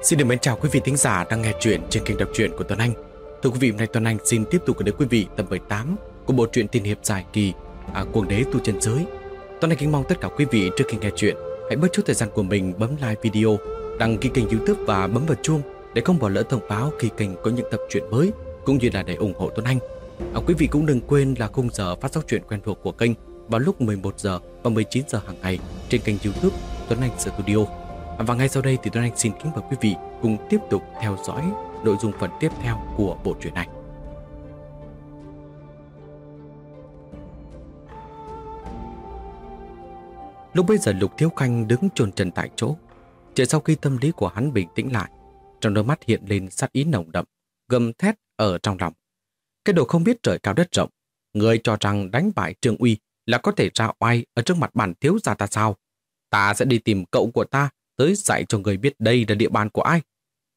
Xin được mến chào quý vị thính giả đang nghe chuyện trên kênh đọc truyện của Tuấn Anh. Thưa quý vị, hôm nay Tuấn Anh xin tiếp tục gửi đến quý vị tập 18 của bộ truyện tiên hiệp dài kỳ Cuồng đế tu chân giới. Tuấn Anh kính mong tất cả quý vị trước khi nghe chuyện hãy bớt chút thời gian của mình bấm like video, đăng ký kênh YouTube và bấm vào chuông để không bỏ lỡ thông báo khi kênh có những tập truyện mới, cũng như là để ủng hộ Tuấn Anh. Quý vị cũng đừng quên là khung giờ phát sóng truyện quen thuộc của kênh vào lúc 11 giờ và 19 giờ hàng ngày trên kênh YouTube Tuấn Anh Studio. Và ngay sau đây thì Tuấn Anh xin kính mời quý vị cùng tiếp tục theo dõi nội dung phần tiếp theo của bộ truyện này. Lúc bây giờ Lục Thiếu Khanh đứng chôn chân tại chỗ. Chỉ sau khi tâm lý của hắn bình tĩnh lại, trong đôi mắt hiện lên sát ý nồng đậm, gầm thét ở trong lòng. Cái đồ không biết trời cao đất rộng, người cho rằng đánh bại Trương Uy là có thể ra oai ở trước mặt bản thiếu gia ta sao? Ta sẽ đi tìm cậu của ta tới dạy cho người biết đây là địa bàn của ai.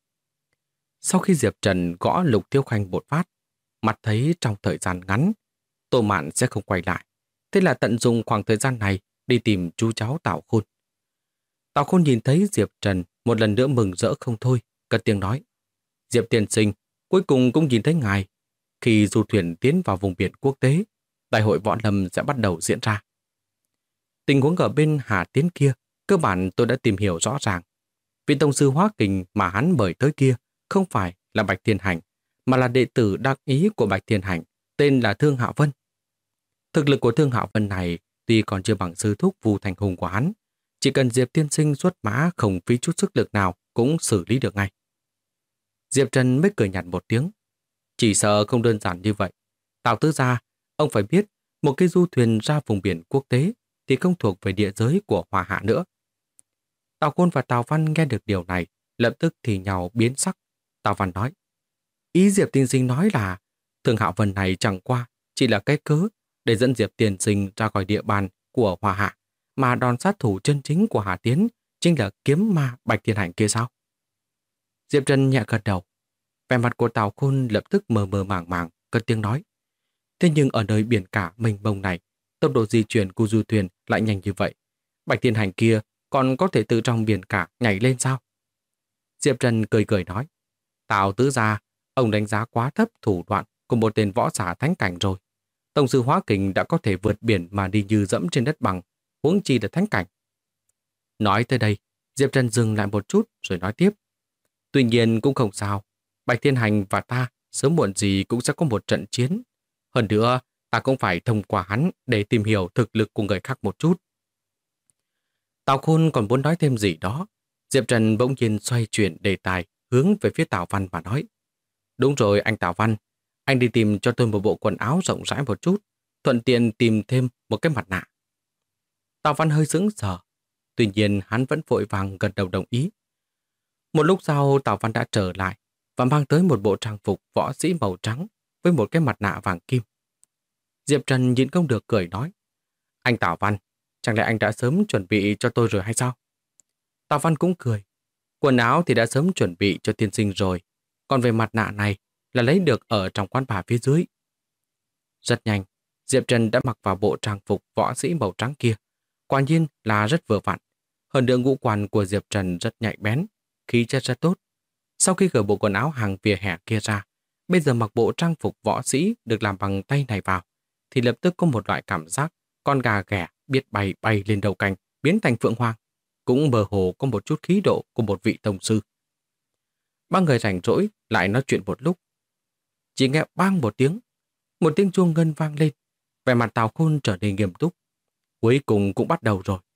Sau khi Diệp Trần gõ Lục Thiếu Khanh một phát, mặt thấy trong thời gian ngắn, Tô Mạn sẽ không quay lại. Thế là tận dụng khoảng thời gian này đi tìm chú cháu Tào Khôn. Tào Khôn nhìn thấy Diệp Trần một lần nữa mừng rỡ không thôi, cất tiếng nói: Diệp tiên sinh, cuối cùng cũng nhìn thấy ngài. Khi du thuyền tiến vào vùng biển quốc tế, đại hội võ lâm sẽ bắt đầu diễn ra. Tình huống ở bên Hà Tiến kia, cơ bản tôi đã tìm hiểu rõ ràng. Vị tông sư hóa kình mà hắn mời tới kia không phải là Bạch Thiên Hành, mà là đệ tử đặc ý của Bạch Thiên Hành, tên là Thương Hạo Vân. Thực lực của Thương Hạo Vân này tuy còn chưa bằng sư thúc Vu Thành Hùng của hắn, chỉ cần Diệp tiên sinh xuất mã không phí chút sức lực nào cũng xử lý được ngay. Diệp Trần mới cười nhạt một tiếng. Chỉ sợ không đơn giản như vậy. Tào tứ gia, ông phải biết, một cái du thuyền ra vùng biển quốc tế thì không thuộc về địa giới của Hòa Hạ nữa. Tào Khôn và Tào Văn nghe được điều này, lập tức thì nhau biến sắc. Tào Văn nói: Ý Diệp tiên sinh nói là Thương Hạo Vân này chẳng qua chỉ là cái cớ để dẫn Diệp tiên sinh ra khỏi địa bàn của Hòa Hạ, mà đòn sát thủ chân chính của Hà Tiến chính là kiếm ma Bạch Thiên Hành kia sao? Diệp Trần nhẹ gật đầu. Vẻ mặt của Tào Khôn lập tức mờ mờ màng màng, cất tiếng nói: Thế nhưng ở nơi biển cả mênh mông này, tốc độ di chuyển của du thuyền lại nhanh như vậy. Bạch Thiên Hành kia còn có thể từ trong biển cả nhảy lên sao? Diệp Trần cười cười nói: Tào tứ gia, ông đánh giá quá thấp thủ đoạn của một tên võ giả thánh cảnh rồi. Tông sư hóa kình đã có thể vượt biển mà đi như dẫm trên đất bằng, huống chi là thánh cảnh. Nói tới đây, Diệp Trần dừng lại một chút rồi nói tiếp: Tuy nhiên cũng không sao, Bạch Thiên Hành và ta sớm muộn gì cũng sẽ có một trận chiến. Hơn nữa, ta cũng phải thông qua hắn để tìm hiểu thực lực của người khác một chút. Tào Khôn còn muốn nói thêm gì đó. Diệp Trần bỗng nhiên xoay chuyển đề tài hướng về phía Tào Văn và nói: Đúng rồi anh Tào Văn, anh đi tìm cho tôi một bộ quần áo rộng rãi một chút, thuận tiện tìm thêm một cái mặt nạ. Tào Văn hơi sững sờ, tuy nhiên hắn vẫn vội vàng gật đầu đồng ý. Một lúc sau Tào Văn đã trở lại và mang tới một bộ trang phục võ sĩ màu trắng với một cái mặt nạ vàng kim. Diệp Trần nhịn không được cười nói: Anh Tào Văn, chẳng lẽ anh đã sớm chuẩn bị cho tôi rồi hay sao? Tào Văn cũng cười: Quần áo thì đã sớm chuẩn bị cho tiên sinh rồi, còn về mặt nạ này là lấy được ở trong quán bar phía dưới. Rất nhanh, Diệp Trần đã mặc vào bộ trang phục võ sĩ màu trắng kia. Quả nhiên là rất vừa vặn. Hơn nữa ngũ quan của Diệp Trần rất nhạy bén, khí chất rất tốt. Sau khi cởi bộ quần áo hàng vỉa hè kia ra, bây giờ mặc bộ trang phục võ sĩ được làm bằng tay này vào, thì lập tức có một loại cảm giác con gà ghẻ biết bay bay lên đầu cành, biến thành phượng hoàng, cũng mơ hồ có một chút khí độ của một vị tông sư. Ba người rảnh rỗi lại nói chuyện một lúc. Chỉ nghe bang một tiếng chuông ngân vang lên, vẻ mặt Tào Khôn trở nên nghiêm túc. Cuối cùng cũng bắt đầu rồi.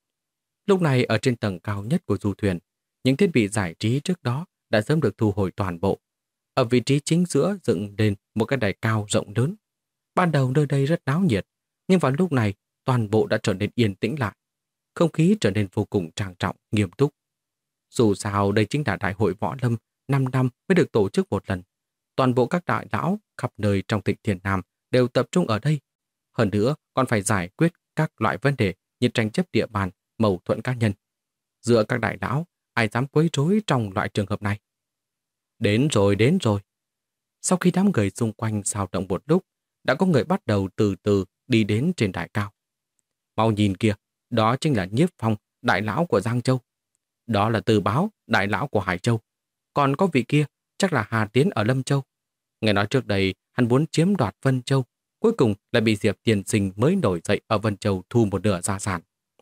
Lúc này ở trên tầng cao nhất của du thuyền, những thiết bị giải trí trước đó đã sớm được thu hồi toàn bộ. Ở vị trí chính giữa dựng lên một cái đài cao rộng lớn. Ban đầu nơi đây rất náo nhiệt, nhưng vào lúc này toàn bộ đã trở nên yên tĩnh lại. Không khí trở nên vô cùng trang trọng, nghiêm túc. Dù sao đây chính là đại hội võ lâm 5 năm mới được tổ chức một lần. Toàn bộ các đại lão khắp nơi trong Thịnh Thiên Nam đều tập trung ở đây. Hơn nữa còn phải giải quyết các loại vấn đề như tranh chấp địa bàn, mâu thuẫn cá nhân. Giữa các đại lão, ai dám quấy rối trong loại trường hợp này? Đến rồi, đến rồi. Sau khi đám người xung quanh xao động một lúc, đã có người bắt đầu từ từ đi đến trên đài cao. Mau nhìn kìa, đó chính là Nhiếp Phong, đại lão của Giang Châu. Đó là Từ Báo, đại lão của Hải Châu. Còn có vị kia, chắc là Hà Tiến ở Lâm Châu. Nghe nói trước đây hắn muốn chiếm đoạt Vân Châu, cuối cùng lại bị Diệp Tiên Sinh mới nổi dậy ở Vân Châu thu một nửa gia sản.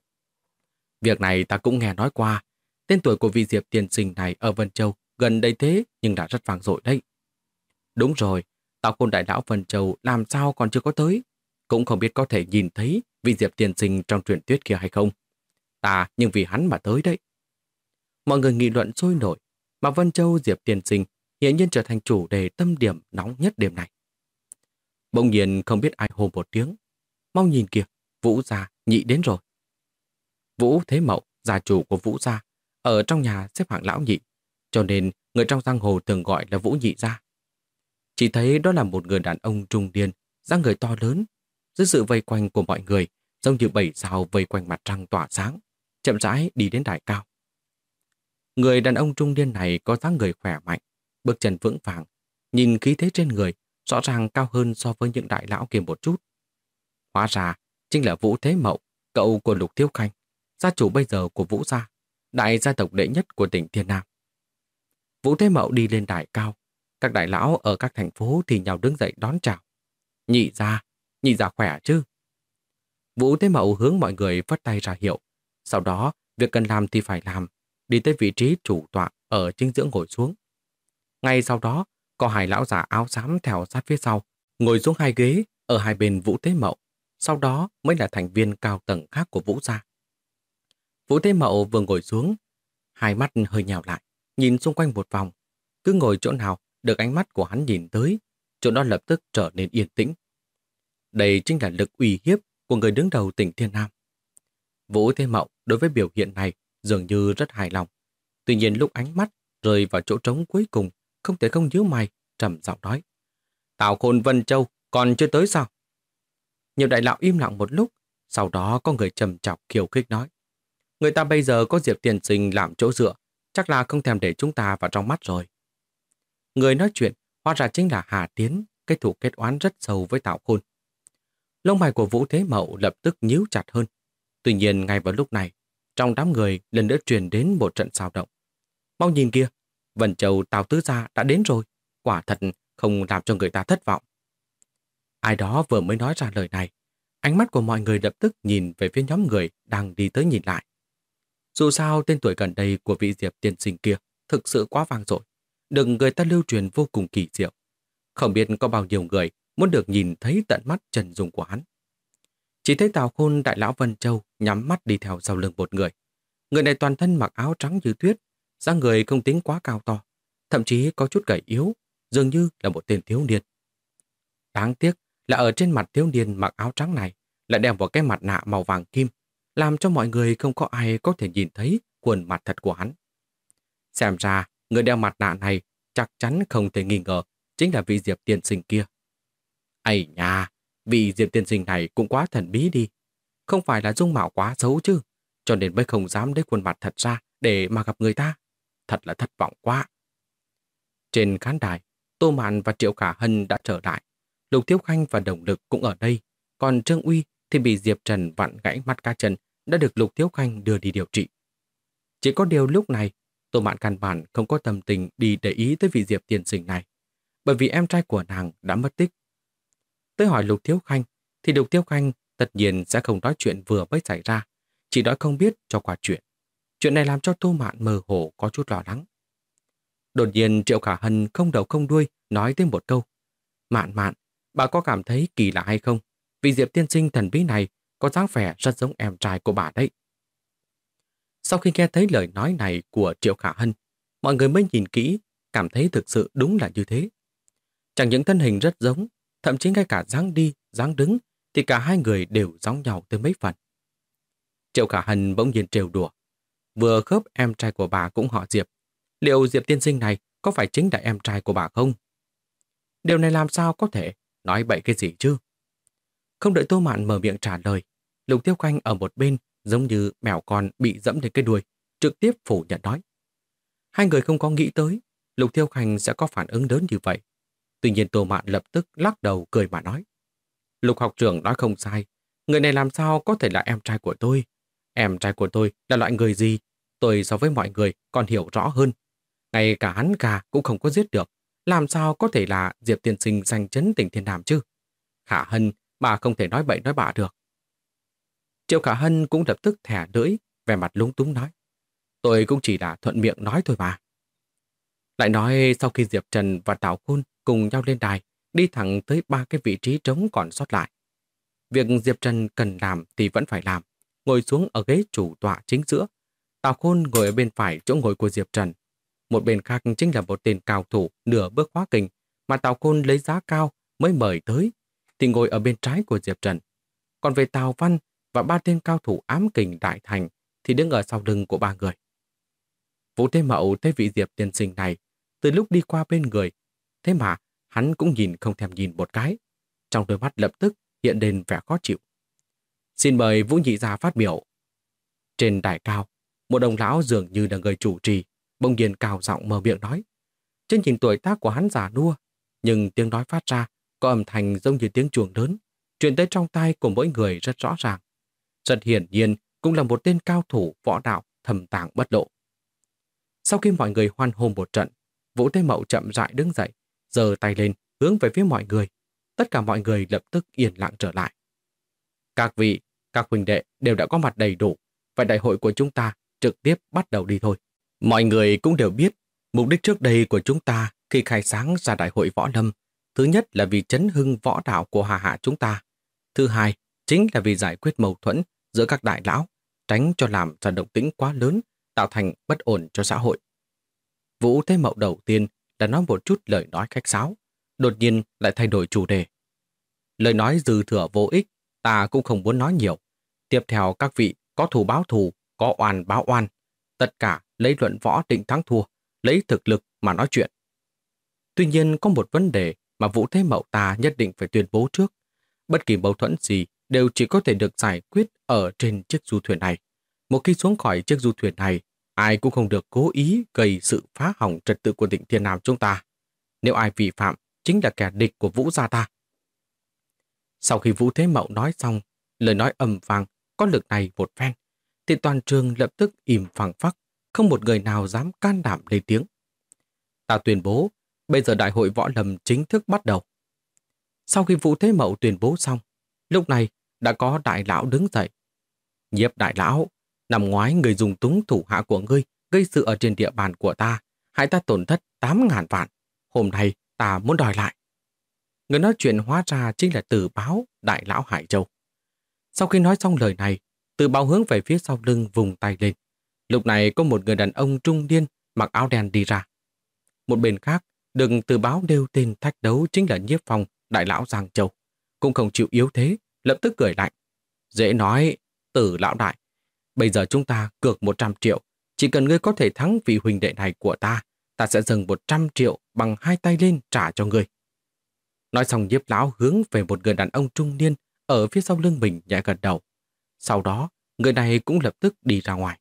Việc này ta cũng nghe nói qua. Tên tuổi của vị Diệp Tiên Sinh này ở Vân Châu gần đây thế nhưng đã rất vang dội đấy. Đúng rồi, Tào Khôn đại lão Vân Châu làm sao còn chưa có tới. Cũng không biết có thể nhìn thấy vị Diệp Tiên Sinh trong truyền thuyết kia hay không. Ta nhưng vì hắn mà tới đấy. Mọi người nghị luận sôi nổi, mà Vân Châu Diệp Tiên Sinh hiển nhiên trở thành chủ đề tâm điểm nóng nhất đêm này. Bỗng nhiên không biết ai hô một tiếng. Mau nhìn kìa, Vũ gia nhị đến rồi. Vũ Thế Mậu, gia chủ của Vũ gia, ở trong nhà xếp hạng lão nhị, cho nên người trong giang hồ thường gọi là Vũ nhị gia. Chỉ thấy đó là một người đàn ông trung niên, dáng người to lớn, dưới sự vây quanh của mọi người, giống như 7 sao vây quanh mặt trăng tỏa sáng, chậm rãi đi đến đài cao. Người đàn ông trung niên này có dáng người khỏe mạnh, bước chân vững vàng, nhìn khí thế trên người rõ ràng cao hơn so với những đại lão kia một chút. Hóa ra chính là Vũ Thế Mậu, cậu của Lục Thiếu Khanh, gia chủ bây giờ của Vũ gia, đại gia tộc đệ nhất của tỉnh Thiên Nam. Vũ Thế Mậu đi lên đài cao, các đại lão ở các thành phố thì nhào đứng dậy đón chào. Nhị gia khỏe chứ? Vũ Thế Mậu hướng mọi người phất tay ra hiệu. Sau đó, việc cần làm thì phải làm, đi tới vị trí chủ tọa ở chính giữa ngồi xuống. Ngay sau đó, có hai lão già áo xám theo sát phía sau, ngồi xuống hai ghế ở hai bên Vũ Thế Mậu. Sau đó mới là thành viên cao tầng khác của Vũ gia. Vũ Thế Mậu vừa ngồi xuống, hai mắt hơi nhào lại, nhìn xung quanh một vòng. Cứ ngồi chỗ nào được ánh mắt của hắn nhìn tới, chỗ đó lập tức trở nên yên tĩnh. Đây chính là lực uy hiếp của người đứng đầu tỉnh Thiên Nam. Vũ Thế Mậu đối với biểu hiện này dường như rất hài lòng. Tuy nhiên lúc ánh mắt rơi vào chỗ trống cuối cùng, không thể không nhíu mày, trầm giọng nói: Tào Khôn Vân Châu còn chưa tới sao? Nhiều đại lão im lặng một lúc, sau đó có người trầm chọc khiêu khích nói: Người ta bây giờ có Diệp Tiên Sinh làm chỗ dựa, chắc là không thèm để chúng ta vào trong mắt rồi. Người nói chuyện hóa ra chính là Hà Tiến, cái thù kết oán rất sâu với Tào Khôn. Lông mày của Vũ Thế Mậu lập tức nhíu chặt hơn. Tuy nhiên ngay vào lúc này, trong đám người lần nữa truyền đến một trận xao động. Mau nhìn kia, Vân Châu Tào Tứ Gia đã đến rồi, quả thật không làm cho người ta thất vọng. Ai đó vừa mới nói ra lời này, ánh mắt của mọi người lập tức nhìn về phía nhóm người đang đi tới nhìn lại. Dù sao tên tuổi gần đây của vị Diệp Tiên Sinh kia thực sự quá vang dội, được người ta lưu truyền vô cùng kỳ diệu. Không biết có bao nhiêu người muốn được nhìn thấy tận mắt chân dung của hắn. Chỉ thấy Tào Khôn đại lão Vân Châu nhắm mắt đi theo sau lưng một người. Người này toàn thân mặc áo trắng như tuyết, dáng người không tính quá cao to, thậm chí có chút gầy yếu, dường như là một tên thiếu niên. Đáng tiếc là ở trên mặt thiếu niên mặc áo trắng này lại đeo một cái mặt nạ màu vàng kim, làm cho mọi người không có ai có thể nhìn thấy khuôn mặt thật của hắn. Xem ra, người đeo mặt nạ này chắc chắn không thể nghi ngờ chính là vị Diệp Tiên Sinh kia. Ây nha, vị Diệp Tiên Sinh này cũng quá thần bí đi. Không phải là dung mạo quá xấu chứ, cho nên mới không dám lấy khuôn mặt thật ra để mà gặp người ta. Thật là thất vọng quá. Trên khán đài, Tô Mạn và Triệu Khả Hân đã trở lại. Lục Thiếu Khanh và Đồng Lực cũng ở đây. Còn Trương Uy thì bị Diệp Trần vặn gãy mắt cá chân, đã được Lục Thiếu Khanh đưa đi điều trị. Chỉ có điều lúc này, Tô Mạn căn bản không có tâm tình đi để ý tới vị Diệp Tiên Sinh này, bởi vì em trai của nàng đã mất tích. Tới hỏi Lục Thiếu Khanh, thì Lục Thiếu Khanh tất nhiên sẽ không nói chuyện vừa mới xảy ra, chỉ nói không biết cho qua chuyện. Chuyện này làm cho Tô Mạn mơ hồ có chút lo lắng. Đột nhiên Triệu Khả Hân không đầu không đuôi nói thêm một câu: Mạn Mạn, bà có cảm thấy kỳ lạ hay không? Vì Diệp Tiên Sinh thần bí này có dáng vẻ rất giống em trai của bà đấy. Sau khi nghe thấy lời nói này của Triệu Khả Hân, mọi người mới nhìn kỹ, cảm thấy thực sự đúng là như thế. Chẳng những thân hình rất giống, thậm chí ngay cả dáng đi, dáng đứng thì cả hai người đều giống nhau tới mấy phần. Triệu Khả Hân bỗng nhiên trêu đùa: Vừa khớp em trai của bà cũng họ Diệp. Liệu Diệp Tiên Sinh này có phải chính là em trai của bà không? Điều này làm sao có thể, nói bậy cái gì chứ? Không đợi Tô Mạn mở miệng trả lời, Lục Tiêu Khanh ở một bên giống như mèo con bị dẫm lên cái đuôi, trực tiếp phủ nhận nói. Hai người không có nghĩ tới Lục Tiêu Khanh sẽ có phản ứng lớn như vậy. Tuy nhiên Tô Mạn lập tức lắc đầu cười mà nói: Lục học trưởng nói không sai, người này làm sao có thể là em trai của tôi? Em trai của tôi là loại người gì? Tôi so với mọi người còn hiểu rõ hơn. Ngay cả hắn gà cũng không có giết được. Làm sao có thể là Diệp tiên sinh giành chấn tỉnh Thiên Nam chứ? Khả Hân, bà không thể nói bậy nói bạ được. Triệu Khả Hân cũng lập tức thẻ lưỡi, vẻ mặt lúng túng nói. Tôi cũng chỉ là thuận miệng nói thôi mà. Lại nói sau khi Diệp Trần và Tào Khôn cùng nhau lên đài, đi thẳng tới 3 cái vị trí trống còn sót lại. Việc Diệp Trần cần làm thì vẫn phải làm, ngồi xuống ở ghế chủ tọa chính giữa. Tào Khôn ngồi ở bên phải chỗ ngồi của Diệp Trần. Một bên khác chính là một tên cao thủ nửa bước hóa kình mà Tào Khôn lấy giá cao mới mời tới, thì ngồi ở bên trái của Diệp Trần. Còn về Tào Văn và 3 tên cao thủ ám kình đại thành thì đứng ở sau lưng của 3 người. Vũ Thế Mậu thấy vị Diệp tiên sinh này từ lúc đi qua bên người, thế mà hắn cũng nhìn không thèm nhìn một cái. Trong đôi mắt lập tức hiện lên vẻ khó chịu. Xin mời Vũ nhị gia phát biểu. Trên đài cao, một ông lão dường như là người chủ trì, bỗng nhiên cao giọng mở miệng nói. Trên nhìn tuổi tác của hắn già nua, nhưng tiếng nói phát ra có âm thanh giống như tiếng chuông lớn, truyền tới trong tai của mỗi người rất rõ ràng. Rất hiển nhiên cũng là một tên cao thủ võ đạo thầm tàng bất lộ. Sau khi mọi người hoan hô một trận, Vũ Thế Mậu chậm rãi đứng dậy, giơ tay lên hướng về phía mọi người. Tất cả mọi người lập tức yên lặng trở lại. Các vị, các huynh đệ đều đã có mặt đầy đủ, vậy đại hội của chúng ta trực tiếp bắt đầu đi thôi. Mọi người cũng đều biết, mục đích trước đây của chúng ta khi khai sáng ra đại hội võ lâm, thứ nhất là vì chấn hưng võ đạo của Hà Hạ chúng ta. Thứ hai, chính là vì giải quyết mâu thuẫn giữa các đại lão, tránh cho làm ra động tĩnh quá lớn, tạo thành bất ổn cho xã hội. Vũ Thế Mậu đầu tiên là nói một chút lời nói khách sáo, đột nhiên lại thay đổi chủ đề. Lời nói dư thừa vô ích, ta cũng không muốn nói nhiều. Tiếp theo các vị có thù báo thù, có oan báo oan. Tất cả lấy luận võ định thắng thua, lấy thực lực mà nói chuyện. Tuy nhiên có một vấn đề mà Vũ Thế Mậu ta nhất định phải tuyên bố trước. Bất kỳ mâu thuẫn gì đều chỉ có thể được giải quyết ở trên chiếc du thuyền này. Một khi xuống khỏi chiếc du thuyền này, ai cũng không được cố ý gây sự phá hỏng trật tự của tỉnh Thiên Nam chúng ta. Nếu ai vi phạm, chính là kẻ địch của Vũ gia ta. Sau khi Vũ Thế Mậu nói xong, lời nói ầm vang, có lực này một phen, thì toàn trường lập tức im phăng phắc, không một người nào dám can đảm lên tiếng. Ta tuyên bố, bây giờ đại hội võ lâm chính thức bắt đầu. Sau khi Vũ Thế Mậu tuyên bố xong, lúc này đã có đại lão đứng dậy. Nhiếp đại lão, năm ngoái người dùng túng thủ hạ của ngươi gây sự ở trên địa bàn của ta, hại ta tổn thất 8.000 vạn. Hôm nay ta muốn đòi lại. Người nói chuyện hóa ra chính là Từ Báo, đại lão Hải Châu. Sau khi nói xong lời này, Từ Báo hướng về phía sau lưng vùng tay lên. Lúc này có một người đàn ông trung niên mặc áo đen đi ra. Một bên khác, được Từ Báo nêu tên thách đấu chính là Nhiếp Phong, đại lão Giang Châu. Cũng không chịu yếu thế, lập tức cười lạnh. Dễ nói, Từ lão đại, bây giờ chúng ta cược 100 triệu. Chỉ cần ngươi có thể thắng vị huynh đệ này của ta, ta sẽ dâng 100 triệu bằng 2 tay lên trả cho ngươi. Nói xong Nhiếp lão hướng về một người đàn ông trung niên ở phía sau lưng mình nhẹ gật đầu. Sau đó, người này cũng lập tức đi ra ngoài.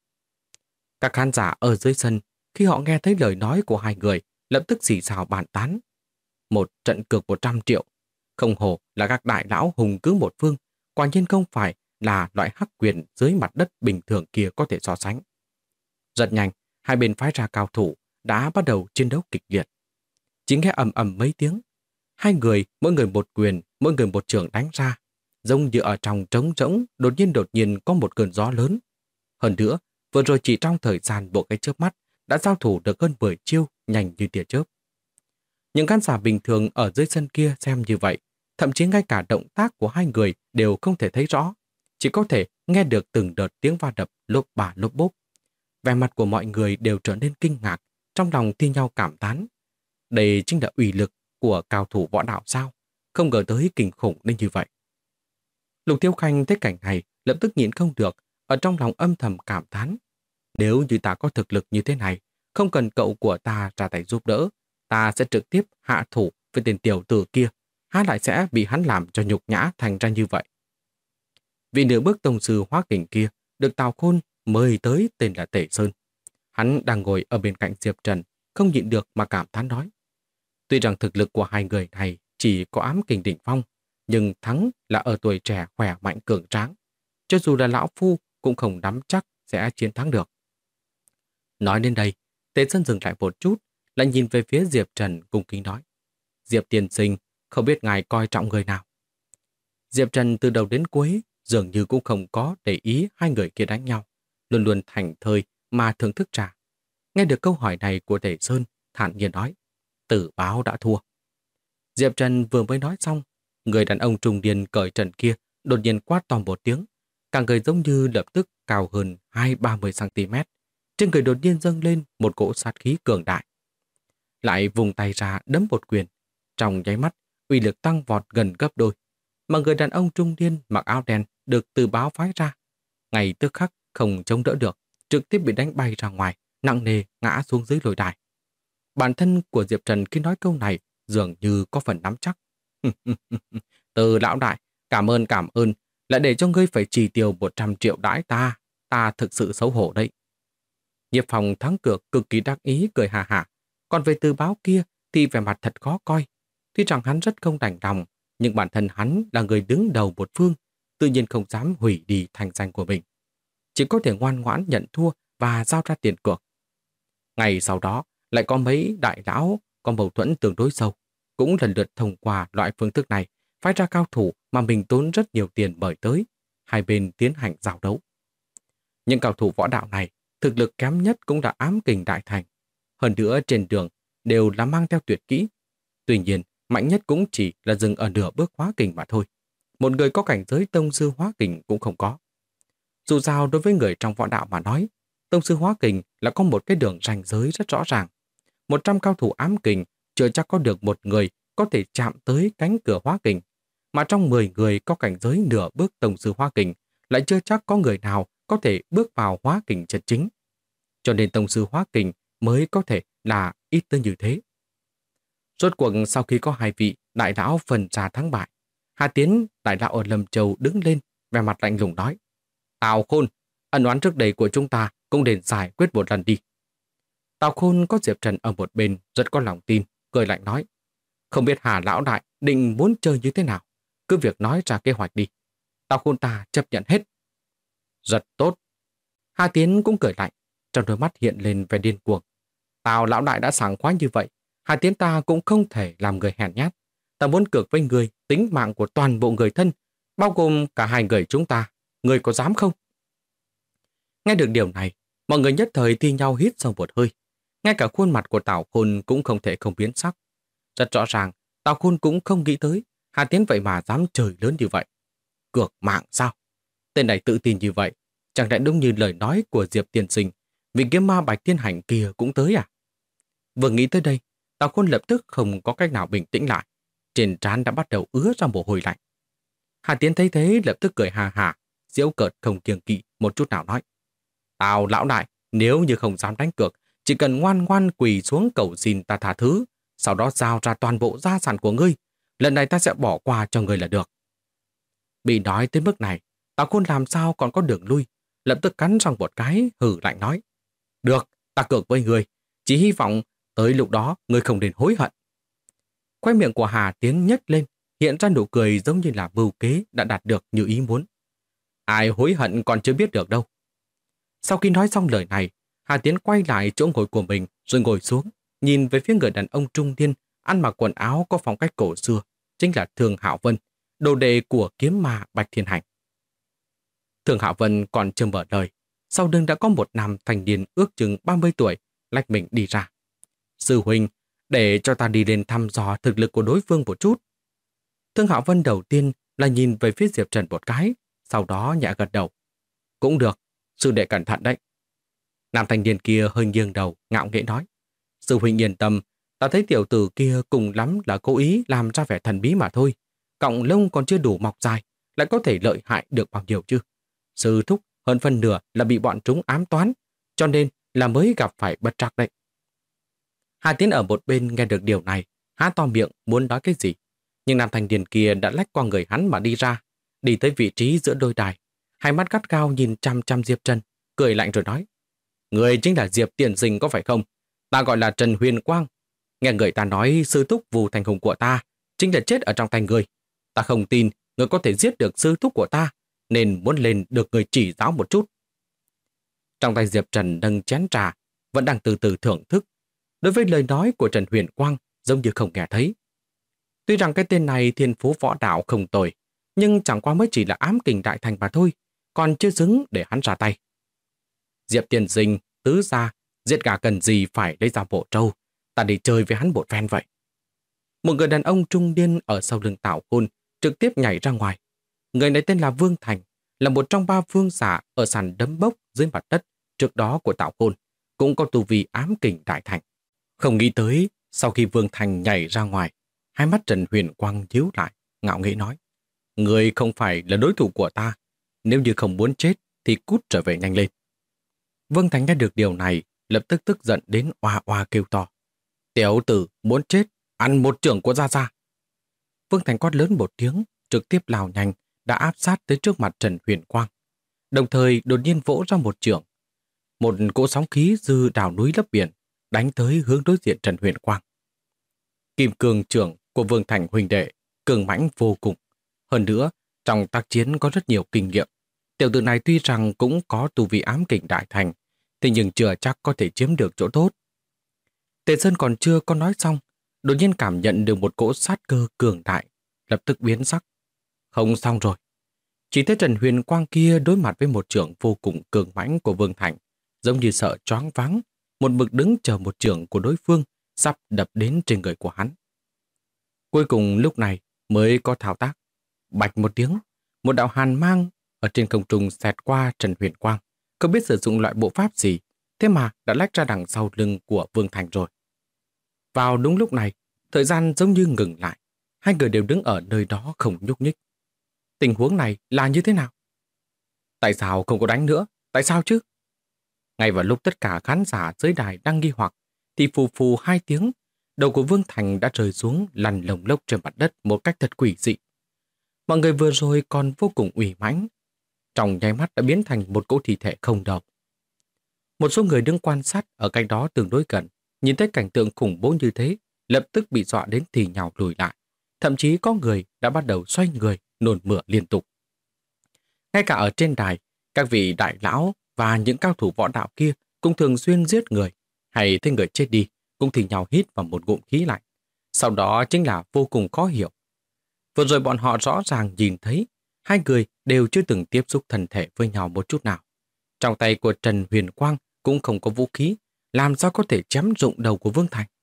Các khán giả ở dưới sân, khi họ nghe thấy lời nói của hai người, lập tức xì xào bàn tán. Một trận cược 100 triệu. Không hổ là các đại lão hùng cứ một phương, quả nhiên không phải là loại hắc quyền dưới mặt đất bình thường kia có thể so sánh. Rất nhanh, hai bên phái ra cao thủ đã bắt đầu chiến đấu kịch liệt. Chỉ nghe ầm ầm mấy tiếng, hai người, mỗi người một quyền, mỗi người một trường đánh ra, giống như ở trong trống rỗng, đột nhiên có một cơn gió lớn. Hơn nữa, vừa rồi chỉ trong thời gian bộ cái chớp mắt đã giao thủ được hơn 10 chiêu nhanh như tia chớp. Những khán giả bình thường ở dưới sân kia xem như vậy, thậm chí ngay cả động tác của hai người đều không thể thấy rõ, chỉ có thể nghe được từng đợt tiếng va đập lốp bả lốp bốp. Vẻ mặt của mọi người đều trở nên kinh ngạc, trong lòng thi nhau cảm thán. Đây chính là uy lực của cao thủ võ đạo sao? Không ngờ tới kinh khủng đến như vậy. Lục Thiếu Khanh thấy cảnh này lập tức nhịn không được, ở trong lòng âm thầm cảm thán. Nếu như ta có thực lực như thế này, không cần cậu của ta ra tay giúp đỡ, ta sẽ trực tiếp hạ thủ với tên tiểu tử kia, há lại sẽ bị hắn làm cho nhục nhã thành ra như vậy. Vị nửa bước tông sư hóa kình kia được Tào Khôn mời tới tên là Tề Sơn. Hắn đang ngồi ở bên cạnh Diệp Trần, không nhịn được mà cảm thán nói. Tuy rằng thực lực của hai người này chỉ có ám kình đỉnh phong, nhưng thắng là ở tuổi trẻ khỏe mạnh cường tráng. Cho dù là lão phu cũng không nắm chắc sẽ chiến thắng được. Nói đến đây, Tề Sơn dừng lại một chút, lại nhìn về phía Diệp Trần cung kính nói. Diệp tiên sinh, không biết ngài coi trọng người nào. Diệp Trần từ đầu đến cuối dường như cũng không có để ý hai người kia đánh nhau, luôn luôn thảnh thơi mà thưởng thức trà. Nghe được câu hỏi này của Tề Sơn, thản nhiên nói, Tử Báo đã thua. Diệp Trần vừa mới nói xong, người đàn ông trung niên cởi trần kia đột nhiên quát to một tiếng, cả người giống như lập tức cao hơn 20-30 cm. Trên người đột nhiên dâng lên một cỗ sát khí cường đại. Lại vùng tay ra đấm một quyền. Trong nháy mắt, uy lực tăng vọt gần gấp đôi. Mà người đàn ông trung niên mặc áo đen được Tử Báo phái ra, ngay tức khắc không chống đỡ được, trực tiếp bị đánh bay ra ngoài, nặng nề ngã xuống dưới lôi đài. Bản thân của Diệp Trần khi nói câu này dường như có phần nắm chắc. Từ lão đại, cảm ơn, lại để cho ngươi phải trì tiêu 100 triệu đãi ta thực sự xấu hổ đấy. Diệp Phong thắng cược cực kỳ đắc ý cười hà hà. Còn về Tử Báo kia thì vẻ mặt thật khó coi. Tuy rằng hắn rất không đành lòng, nhưng bản thân hắn là người đứng đầu một phương, tự nhiên không dám hủy đi thành danh của mình. Chỉ có thể ngoan ngoãn nhận thua và giao ra tiền cược. Ngày sau đó, lại có mấy đại lão có mâu thuẫn tương đối sâu, cũng lần lượt thông qua loại phương thức này, phái ra cao thủ mà mình tốn rất nhiều tiền mời tới, hai bên tiến hành giao đấu. Những cao thủ võ đạo này, thực lực kém nhất cũng là ám kình đại thành. Hơn nữa trên đường đều là mang theo tuyệt kỹ. Tuy nhiên, mạnh nhất cũng chỉ là dừng ở nửa bước hóa kình mà thôi. Một người có cảnh giới tông sư hóa kình cũng không có. Dù sao đối với người trong võ đạo mà nói, tông sư hóa kình là có một cái đường ranh giới rất rõ ràng. 100 cao thủ ám kình chưa chắc có được một người có thể chạm tới cánh cửa hóa kình, mà trong 10 người có cảnh giới nửa bước tông sư hóa kình lại chưa chắc có người nào có thể bước vào hóa kình chân chính. Cho nên tông sư hóa kình mới có thể là ít tới như thế. Rốt cuộc sau khi có hai vị đại lão phân ra thắng bại, Hà Tiến đại lão ở Lâm Châu đứng lên, vẻ mặt lạnh lùng nói: Tào Khôn, ân oán trước đây của chúng ta cũng nên giải quyết một lần đi. Tào Khôn có Diệp Trần ở một bên rất có lòng tin, cười lạnh nói: Không biết Hà lão đại định muốn chơi như thế nào, cứ việc nói ra kế hoạch đi. Tào Khôn ta chấp nhận hết. Rất tốt. Hà Tiến cũng cười lạnh, trong đôi mắt hiện lên vẻ điên cuồng. Tào lão đại đã sảng khoái như vậy, Hà Tiến ta cũng không thể làm người hèn nhát. Ta muốn cược với người tính mạng của toàn bộ người thân, bao gồm cả hai người chúng ta. Người có dám không? Nghe được điều này, mọi người nhất thời thi nhau hít sâu một hơi. Ngay cả khuôn mặt của Tào Khôn cũng không thể không biến sắc. Rất rõ ràng, Tào Khôn cũng không nghĩ tới Hà Tiến vậy mà dám trời lớn như vậy. Cược mạng sao? Tên này tự tin như vậy, chẳng lẽ đúng như lời nói của Diệp tiên sinh, vị kiếm ma Bạch Thiên Hành kia cũng tới à? Vừa nghĩ tới đây, Tào Khôn lập tức không có cách nào bình tĩnh lại. Trên trán đã bắt đầu ứa ra mồ hôi lạnh. Hà Tiến thấy thế lập tức cười hà hà, giễu cợt không kiêng kỵ một chút nào nói: Tào lão đại, nếu như không dám đánh cược, chỉ cần ngoan ngoan quỳ xuống cầu xin ta tha thứ, sau đó giao ra toàn bộ gia sản của ngươi, lần này ta sẽ bỏ qua cho ngươi là được. Bị nói tới mức này, Tào Khôn làm sao còn có đường lui, lập tức cắn răng một cái, hừ lạnh nói: Được, ta cược với ngươi, chỉ hy vọng tới lúc đó ngươi không nên hối hận. Khoe miệng của Hà Tiến nhếch lên, hiện ra nụ cười giống như là mưu kế đã đạt được như ý muốn. Ai hối hận còn chưa biết được đâu. Sau khi nói xong lời này, Hà Tiến quay lại chỗ ngồi của mình rồi ngồi xuống, nhìn về phía người đàn ông trung niên ăn mặc quần áo có phong cách cổ xưa, chính là Thường Hạo Vân, đồ đệ của kiếm ma Bạch Thiên Hành. Thường Hạo Vân còn chưa mở lời, sau lưng đã có một nam thanh niên ước chừng 30 tuổi lách mình đi ra. Sư huynh, để cho ta đi lên thăm dò thực lực của đối phương một chút. Thương Hạo Vân đầu tiên là nhìn về phía Diệp Trần một cái, sau đó nhẹ gật đầu. Cũng được, sư đệ cẩn thận đấy. Nam thanh niên kia hơi nghiêng đầu, ngạo nghễ nói: Sư huynh yên tâm, ta thấy tiểu tử kia cùng lắm là cố ý làm ra vẻ thần bí mà thôi. Cọng lông còn chưa đủ mọc dài, lại có thể lợi hại được bao nhiêu chứ? Sư thúc hơn phân nửa là bị bọn chúng ám toán, cho nên là mới gặp phải bất trắc đấy. Hà Tiến ở một bên nghe được điều này, há to miệng muốn nói cái gì. Nhưng nam thanh niên kia đã lách qua người hắn mà đi ra, đi tới vị trí giữa đôi đài. Hai mắt gắt gao nhìn chăm chăm Diệp Trần, cười lạnh rồi nói: Người chính là Diệp tiên sinh có phải không? Ta gọi là Trần Huyền Quang. Nghe người ta nói sư thúc Vù Thành Hùng của ta chính là chết ở trong tay người. Ta không tin người có thể giết được sư thúc của ta, nên muốn lên được người chỉ giáo một chút. Trong tay Diệp Trần nâng chén trà, vẫn đang từ từ thưởng thức. Đối với lời nói của Trần Huyền Quang giống như không nghe thấy. Tuy rằng cái tên này thiên phú võ đạo không tồi, nhưng chẳng qua mới chỉ là ám kình đại thành mà thôi, còn chưa xứng để hắn ra tay. Diệp Tiên Sinh, tứ gia, giết gà cần gì phải lấy ra bộ trâu, ta đi chơi với hắn một phen vậy. Một người đàn ông trung niên ở sau lưng Tào Khôn trực tiếp nhảy ra ngoài. Người này tên là Vương Thành, là một trong 3 vương giả ở sàn đấm bốc dưới mặt đất trước đó của Tào Khôn, cũng có tu vi ám kình đại thành. Không nghĩ tới, sau khi Vương Thành nhảy ra ngoài, hai mắt Trần Huyền Quang nhíu lại, ngạo nghễ nói: Người không phải là đối thủ của ta, nếu như không muốn chết thì cút trở về nhanh lên. Vương Thành nghe được điều này, lập tức tức giận đến oa oa kêu to: Tiểu tử muốn chết, ăn một chưởng của Gia Gia. Vương Thành quát lớn một tiếng, trực tiếp lao nhanh, đã áp sát tới trước mặt Trần Huyền Quang. Đồng thời đột nhiên vỗ ra một chưởng. Một cỗ sóng khí dư đảo núi lấp biển, đánh tới hướng đối diện Trần Huyền Quang. Kim cương chưởng của Vương Thành huynh đệ, cường mãnh vô cùng. Hơn nữa, trong tác chiến có rất nhiều kinh nghiệm. Tiểu tử này tuy rằng cũng có tu vi ám kình đại thành, thế nhưng chưa chắc có thể chiếm được chỗ tốt. Tề Sơn còn chưa có nói xong, đột nhiên cảm nhận được một cỗ sát cơ cường đại, lập tức biến sắc. Không xong rồi. Chỉ thấy Trần Huyền Quang kia đối mặt với một chưởng vô cùng cường mãnh của Vương Thành, giống như sợ choáng váng, một mực đứng chờ một chưởng của đối phương sắp đập đến trên người của hắn. Cuối cùng lúc này mới có thao tác. Bạch một tiếng, một đạo hàn mang ở trên không trung xẹt qua Trần Huyền Quang, không biết sử dụng loại bộ pháp gì, thế mà đã lách ra đằng sau lưng của Vương Thành rồi. Vào đúng lúc này, thời gian giống như ngừng lại, hai người đều đứng ở nơi đó không nhúc nhích. Tình huống này là như thế nào? Tại sao không có đánh nữa? Tại sao chứ? Ngay vào lúc tất cả khán giả dưới đài đang nghi hoặc, thì phù phù 2 tiếng, đầu của Vương Thành đã rơi xuống lăn lồng lốc trên mặt đất một cách thật quỷ dị. Mọi người vừa rồi còn vô cùng ủy mãnh, trong nháy mắt đã biến thành một cỗ thi thể không đầu. Một số người đứng quan sát ở cạnh đó tương đối gần, nhìn thấy cảnh tượng khủng bố như thế, lập tức bị dọa đến thì nhào lùi lại. Thậm chí có người đã bắt đầu xoay người, nôn mửa liên tục. Ngay cả ở trên đài, các vị đại lão và những cao thủ võ đạo kia cũng thường xuyên giết người, hay thấy người chết đi, cũng thì nhào hít vào một ngụm khí lạnh. Sau đó chính là vô cùng khó hiểu. Vừa rồi bọn họ rõ ràng nhìn thấy, hai người đều chưa từng tiếp xúc thân thể với nhau một chút nào. Trong tay của Trần Huyền Quang cũng không có vũ khí, làm sao có thể chém rụng đầu của Vương Thành.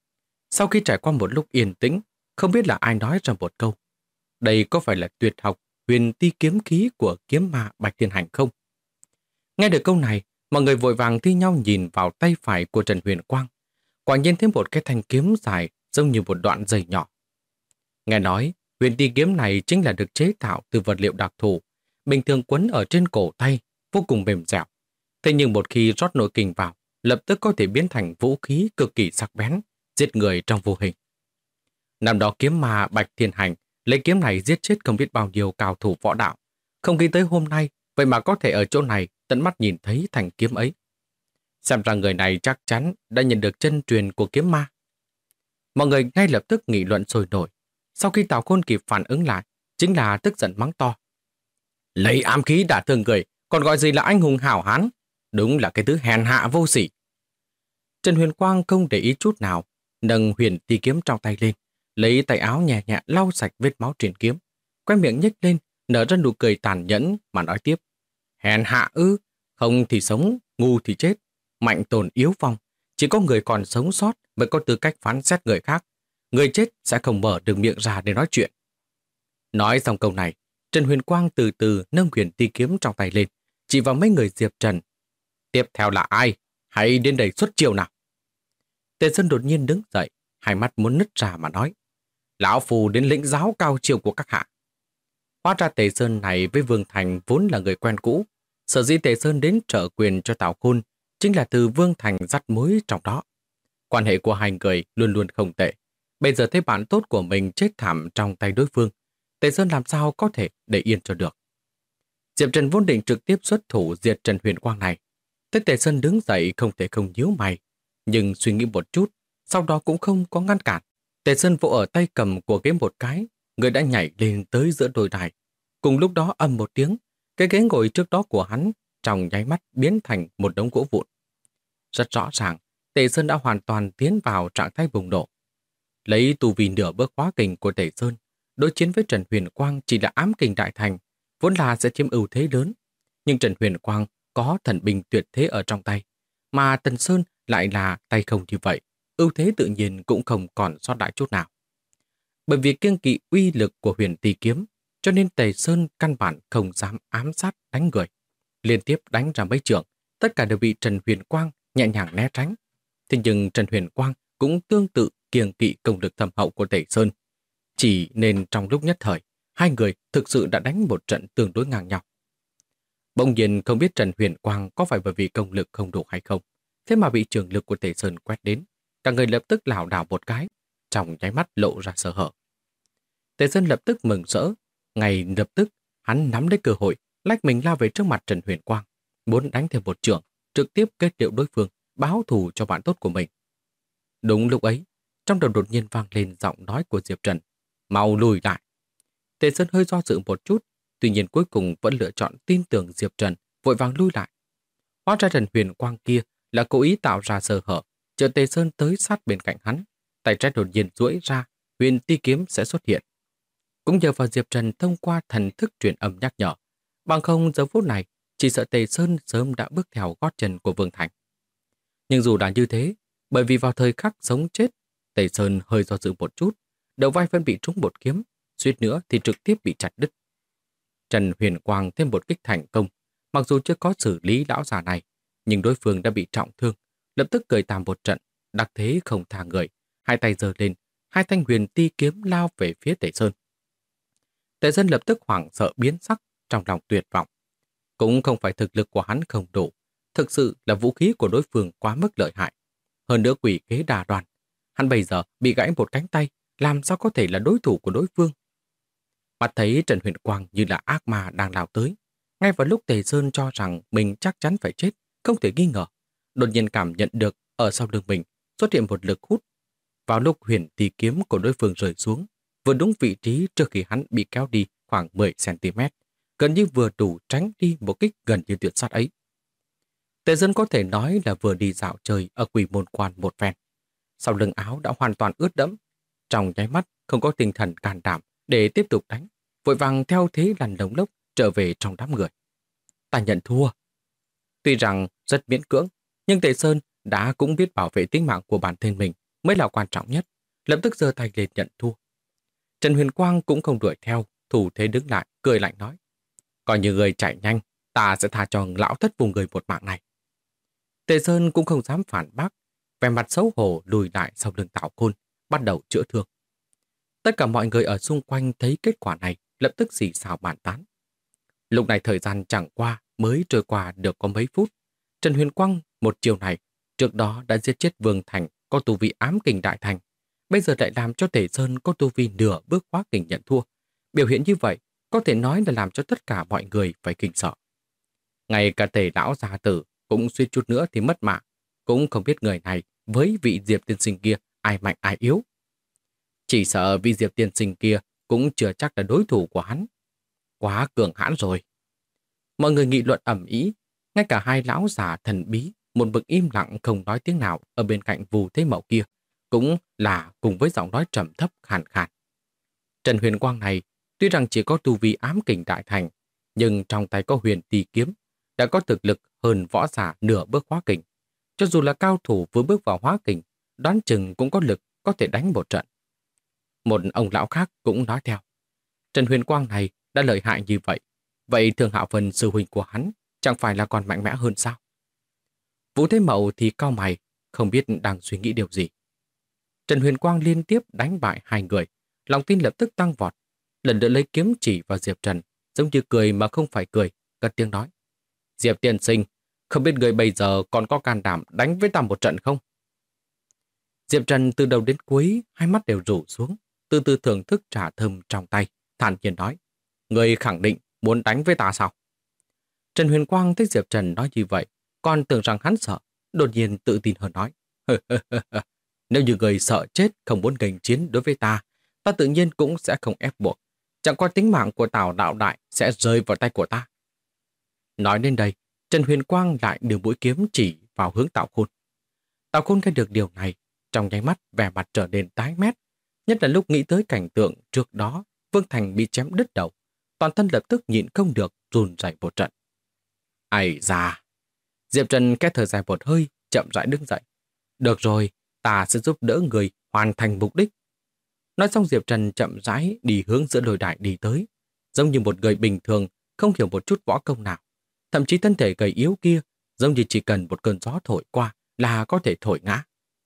Sau khi trải qua một lúc yên tĩnh, không biết là ai nói ra một câu: đây có phải là tuyệt học huyền ti kiếm khí của kiếm ma Bạch Thiên Hành không? Nghe được câu này, mọi người vội vàng thi nhau nhìn vào tay phải của Trần Huyền Quang. Quả nhiên thấy một cái thanh kiếm dài giống như một đoạn dây nhỏ. Nghe nói, huyền ti kiếm này chính là được chế tạo từ vật liệu đặc thù, bình thường quấn ở trên cổ tay, vô cùng mềm dẻo. Thế nhưng một khi rót nội kình vào, lập tức có thể biến thành vũ khí cực kỳ sắc bén, giết người trong vô hình. Năm đó kiếm ma Bạch Thiên Hành lấy kiếm này giết chết không biết bao nhiêu cao thủ võ đạo. Không nghĩ tới hôm nay, vậy mà có thể ở chỗ này tận mắt nhìn thấy thanh kiếm ấy. Xem ra người này chắc chắn đã nhận được chân truyền của kiếm ma. Mọi người ngay lập tức nghị luận sôi nổi. Sau khi Tào Khôn kịp phản ứng lại, chính là tức giận mắng to: lấy ám khí đả thương người, còn gọi gì là anh hùng hảo hán? Đúng là cái thứ hèn hạ vô sỉ. Trần Huyền Quang không để ý chút nào, nâng huyền ti kiếm trong tay lên, lấy tay áo nhẹ nhẹ lau sạch vết máu trên kiếm, quay miệng nhếch lên, nở ra nụ cười tàn nhẫn mà nói tiếp: hèn hạ ư? Không thì sống, ngu thì chết, mạnh tồn yếu vong, chỉ có người còn sống sót mới có tư cách phán xét người khác. Người chết sẽ không mở được miệng ra để nói chuyện. Nói xong câu này, Trần Huyền Quang từ từ nâng huyền ti kiếm trong tay lên, chỉ vào mấy người Diệp Trần. Tiếp theo là ai? Hãy đến đây xuất chiêu nào. Tề Sơn đột nhiên đứng dậy, hai mắt muốn nứt ra mà nói: lão phù đến lĩnh giáo cao chiều của các hạ. Hóa ra Tề Sơn này với Vương Thành vốn là người quen cũ. Sở dĩ Tề Sơn đến trợ quyền cho Tào Khôn chính là từ Vương Thành dắt mối trong đó. Quan hệ của hai người luôn luôn không tệ. Bây giờ thấy bạn tốt của mình chết thảm trong tay đối phương, Tề Sơn làm sao có thể để yên cho được. Diệp Trần vốn định trực tiếp xuất thủ diệt Trần Huyền Quang này. Thế Tề Sơn đứng dậy không thể không nhíu mày, nhưng suy nghĩ một chút, sau đó cũng không có ngăn cản. Tề Sơn vỗ ở tay cầm của ghế một cái, người đã nhảy lên tới giữa đôi đài. Cùng lúc đó ầm một tiếng, cái ghế ngồi trước đó của hắn trong nháy mắt biến thành một đống gỗ vụn. Rất rõ ràng, Tề Sơn đã hoàn toàn tiến vào trạng thái bùng nổ. Lấy tu vi nửa bước hóa kình của Tề Sơn, đối chiến với Trần Huyền Quang chỉ là ám kình đại thành, vốn là sẽ chiếm ưu thế lớn. Nhưng Trần Huyền Quang có thần binh tuyệt thế ở trong tay, mà Tần Sơn lại là tay không như vậy, ưu thế tự nhiên cũng không còn sót lại chút nào. Bởi vì kiêng kỵ uy lực của Huyền Tỳ kiếm, cho nên Tề Sơn căn bản không dám ám sát đánh người. Liên tiếp đánh ra mấy trường, tất cả đều bị Trần Huyền Quang nhẹ nhàng né tránh. Thế nhưng Trần Huyền Quang cũng tương tự kiêng kỵ công lực thâm hậu của Tề Sơn. Chỉ nên trong lúc nhất thời, hai người thực sự đã đánh một trận tương đối ngang nhau. Bỗng nhiên không biết Trần Huyền Quang có phải bởi vì công lực không đủ hay không, thế mà bị trường lực của Tề Sơn quét đến. Cả người lập tức lảo đảo một cái, trong nháy mắt lộ ra sơ hở. Tề Sơn lập tức mừng rỡ, ngay lập tức hắn nắm lấy cơ hội, lách mình lao về trước mặt Trần Huyền Quang, muốn đánh thêm một trường, trực tiếp kết liễu đối phương, báo thù cho bạn tốt của mình. Đúng lúc ấy, trong đầu đột nhiên vang lên giọng nói của Diệp Trần, mau lùi lại. Tề Sơn hơi do dự một chút, tuy nhiên cuối cùng vẫn lựa chọn tin tưởng Diệp Trần, vội vàng lui lại. Hóa ra Trần Huyền Quang kia là cố ý tạo ra sơ hở, chờ Tề Sơn tới sát bên cạnh hắn, tay trái đột nhiên duỗi ra, Huyền Ti kiếm sẽ xuất hiện. Cũng nhờ vào Diệp Trần thông qua thần thức truyền âm nhắc nhở, bằng không giờ phút này chỉ sợ Tề Sơn sớm đã bước theo gót chân của Vương Thành. Nhưng dù đã như thế, bởi vì vào thời khắc sống chết, Tề Sơn hơi do dự một chút, đầu vai vẫn bị trúng một kiếm, suýt nữa thì trực tiếp bị chặt đứt. Trần Huyền Quang thêm một kích thành công, mặc dù chưa có xử lý lão già này, nhưng đối phương đã bị trọng thương, lập tức cười tàm một trận, đặc thế không tha người, hai tay giơ lên, hai thanh huyền ti kiếm lao về phía Tề Sơn. Tề Sơn lập tức hoảng sợ biến sắc, trong lòng tuyệt vọng. Cũng không phải thực lực của hắn không đủ, thực sự là vũ khí của đối phương quá mức lợi hại. Hơn nữa quỷ kế đa đoan, hắn bây giờ bị gãy một cánh tay, làm sao có thể là đối thủ của đối phương. Mắt thấy Trần Huyền Quang như là ác ma đang lao tới. Ngay vào lúc Tề Sơn cho rằng mình chắc chắn phải chết, không thể nghi ngờ, đột nhiên cảm nhận được ở sau lưng mình xuất hiện một lực hút. Vào lúc huyền tỳ kiếm của đối phương rơi xuống, vừa đúng vị trí trước khi hắn bị kéo đi khoảng 10 cm, gần như vừa đủ tránh đi một kích gần như tuyệt sát ấy. Tề Sơn có thể nói là vừa đi dạo chơi ở Quỷ Môn Quan một phen. Sau lưng áo đã hoàn toàn ướt đẫm, trong nháy mắt không có tinh thần can đảm để tiếp tục đánh, vội vàng theo thế làn lồng lốc trở về trong đám người. Ta nhận thua. Tuy rằng rất miễn cưỡng, nhưng Tề Sơn đã cũng biết bảo vệ tính mạng của bản thân mình mới là quan trọng nhất, lập tức giơ tay lên nhận thua. Trần Huyền Quang cũng không đuổi theo, thủ thế đứng lại, cười lạnh nói: coi như người chạy nhanh, ta sẽ tha cho lão thất vùng người một mạng này. Tề Sơn cũng không dám phản bác, vẻ mặt xấu hổ lùi lại sau lưng Tào Khôn, bắt đầu chữa thương. Tất cả mọi người ở xung quanh thấy kết quả này lập tức xì xào bàn tán. Lúc này thời gian chẳng qua mới trôi qua được có mấy phút. Trần Huyền Quang một chiều này trước đó đã giết chết Vương Thành có tu vi ám kình đại thành, bây giờ lại làm cho Tề Sơn có tu vi nửa bước hóa kình nhận thua. Biểu hiện như vậy có thể nói là làm cho tất cả mọi người phải kinh sợ. Ngay cả Tề lão gia tử cũng suýt chút nữa thì mất mạng, cũng không biết người này với vị Diệp tiên sinh kia ai mạnh ai yếu. Chỉ sợ vị Diệp tiên sinh kia cũng chưa chắc là đối thủ của hắn. Quá cường hãn rồi. Mọi người nghị luận ầm ĩ, ngay cả hai lão già thần bí, một bậc im lặng không nói tiếng nào ở bên cạnh Vù Thế Mậu kia, cũng là cùng với giọng nói trầm thấp khàn khàn. Trần Huyền Quang này, tuy rằng chỉ có tu vi ám kình đại thành, nhưng trong tay có huyền tỳ kiếm, đã có thực lực hơn võ giả nửa bước hóa kình. Cho dù là cao thủ vừa bước vào hóa kình, đoán chừng cũng có lực có thể đánh một trận. Một ông lão khác cũng nói theo: Trần Huyền Quang này đã lợi hại như vậy, vậy Thường Hạo Vân sư huynh của hắn chẳng phải là còn mạnh mẽ hơn sao? Vũ Thế Mậu thì cau mày, không biết đang suy nghĩ điều gì. Trần Huyền Quang liên tiếp đánh bại hai người, lòng tin lập tức tăng vọt, lần nữa lấy kiếm chỉ vào Diệp Trần, giống như cười mà không phải cười, cất tiếng nói: Diệp tiên sinh, không biết người bây giờ còn có can đảm đánh với ta một trận không? Diệp Trần từ đầu đến cuối, hai mắt đều rủ xuống, từ từ thưởng thức trà thơm trong tay, thản nhiên nói: người khẳng định muốn đánh với ta sao? Trần Huyền Quang thấy Diệp Trần nói như vậy, còn tưởng rằng hắn sợ, đột nhiên tự tin hơn nói: nếu như người sợ chết không muốn nghênh chiến đối với ta, ta tự nhiên cũng sẽ không ép buộc. Chẳng qua tính mạng của Tào đạo đại sẽ rơi vào tay của ta. Nói đến đây, Trần Huyền Quang lại đưa mũi kiếm chỉ vào hướng Tào Khôn. Tào Khôn nghe được điều này, trong nháy mắt vẻ mặt trở nên tái mét, nhất là lúc nghĩ tới cảnh tượng trước đó Vương Thành bị chém đứt đầu, toàn thân lập tức nhịn không được run rẩy một trận. Ây da! Diệp Trần két thở dài một hơi, chậm rãi đứng dậy. Được rồi, ta sẽ giúp đỡ người hoàn thành mục đích. Nói xong Diệp Trần chậm rãi đi hướng giữa đồi đại đi tới, giống như một người bình thường, không hiểu một chút võ công nào. Thậm chí thân thể gầy yếu kia, giống như chỉ cần một cơn gió thổi qua là có thể thổi ngã.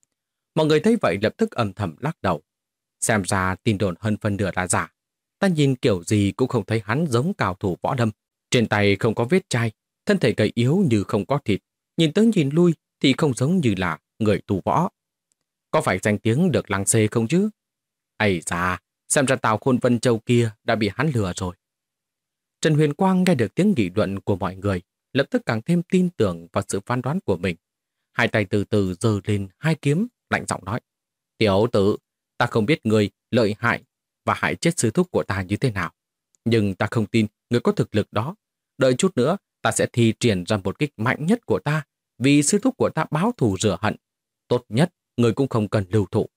Mọi người thấy vậy lập tức âm thầm lắc đầu. Xem ra tin đồn hơn phân nửa là giả. Ta nhìn kiểu gì cũng không thấy hắn giống cao thủ võ đâm. Trên tay không có vết chai, thân thể gầy yếu như không có thịt. Nhìn tới nhìn lui thì không giống như là người tu võ. Có phải danh tiếng được lăng xê không chứ? Ây da, xem ra Tào Khôn Vân Châu kia đã bị hắn lừa rồi. Trần Huyền Quang nghe được tiếng nghị luận của mọi người, lập tức càng thêm tin tưởng vào sự phán đoán của mình. Hai tay từ từ giơ lên hai kiếm, lạnh giọng nói. Tiểu tử, ta không biết người lợi hại và hại chết sư thúc của ta như thế nào. Nhưng ta không tin người có thực lực đó. Đợi chút nữa, ta sẽ thi triển ra một kích mạnh nhất của ta, vì sư thúc của ta báo thù rửa hận. Tốt nhất, người cũng không cần lưu thủ.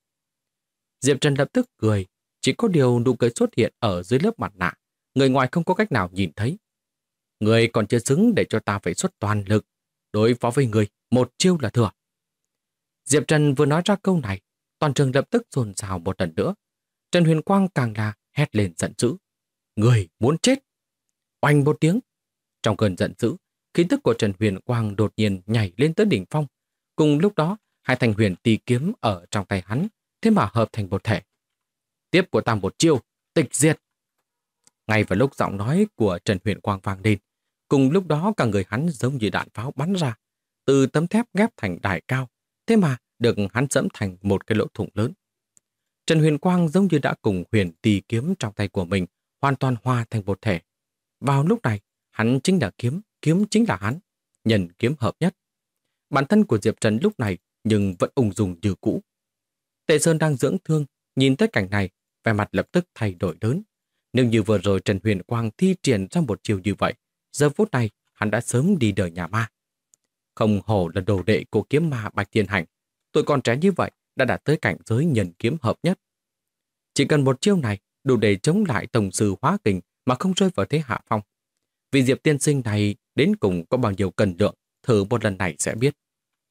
Diệp Trần lập tức cười, chỉ có điều nụ cười xuất hiện ở dưới lớp mặt nạ. Người ngoài không có cách nào nhìn thấy. Người còn chưa xứng để cho ta phải xuất toàn lực. Đối phó với người, một chiêu là thừa. Diệp Trần vừa nói ra câu này, toàn trường lập tức dồn dào một lần nữa. Trần Huyền Quang càng là hét lên giận dữ. Người muốn chết! Oanh một tiếng. Trong cơn giận dữ, khí tức của Trần Huyền Quang đột nhiên nhảy lên tới đỉnh phong. Cùng lúc đó, hai thanh huyền tỳ kiếm ở trong tay hắn, thế mà hợp thành một thể. Tiếp của ta một chiêu, tịch diệt. Ngay vào lúc giọng nói của Trần Huyền Quang vang lên, cùng lúc đó cả người hắn giống như đạn pháo bắn ra, từ tấm thép ghép thành đài cao, thế mà được hắn dẫm thành một cái lỗ thủng lớn. Trần Huyền Quang giống như đã cùng huyền tỳ kiếm trong tay của mình hoàn toàn hòa thành một thể. Vào lúc này, hắn chính là kiếm, kiếm chính là hắn, nhân kiếm hợp nhất. Bản thân của Diệp Trần lúc này nhưng vẫn ung dung như cũ. Tề Sơn đang dưỡng thương, nhìn tới cảnh này, vẻ mặt lập tức thay đổi lớn. Nếu như vừa rồi Trần Huyền Quang thi triển ra một chiều như vậy, giờ phút này hắn đã sớm đi đời nhà ma. Không hổ là đồ đệ của kiếm ma Bạch Thiên Hành, tuổi còn trẻ như vậy đã đạt tới cảnh giới nhân kiếm hợp nhất. Chỉ cần một chiêu này đủ để chống lại tổng sư hóa kình mà không rơi vào thế hạ phong. Vì Diệp tiên sinh này đến cùng có bao nhiêu cân lượng, thử một lần này sẽ biết.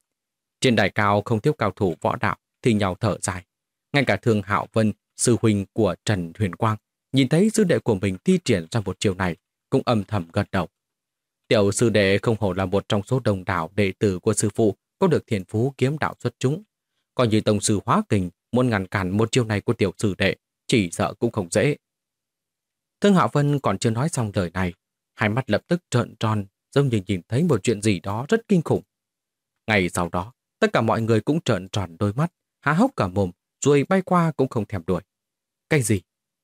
Trên đài cao không thiếu cao thủ võ đạo thì nhau thở dài. Ngay cả Thương Hạo Vân, sư huynh của Trần Huyền Quang, nhìn thấy sư đệ của mình thi triển ra một chiều này, cũng âm thầm gật đầu. Tiểu sư đệ không hổ là một trong số đông đảo đệ tử của sư phụ có được thiên phú kiếm đạo xuất chúng. Còn như tổng sư hóa kình muốn ngăn cản một chiêu này của tiểu sư đệ, chỉ sợ cũng không dễ. Thương Hạo Vân còn chưa nói xong lời này, hai mắt lập tức trợn tròn, giống như nhìn thấy một chuyện gì đó rất kinh khủng. Ngày sau đó, tất cả mọi người cũng trợn tròn đôi mắt, há hốc cả mồm, rồi bay qua cũng không thèm đuổi. Cái gì?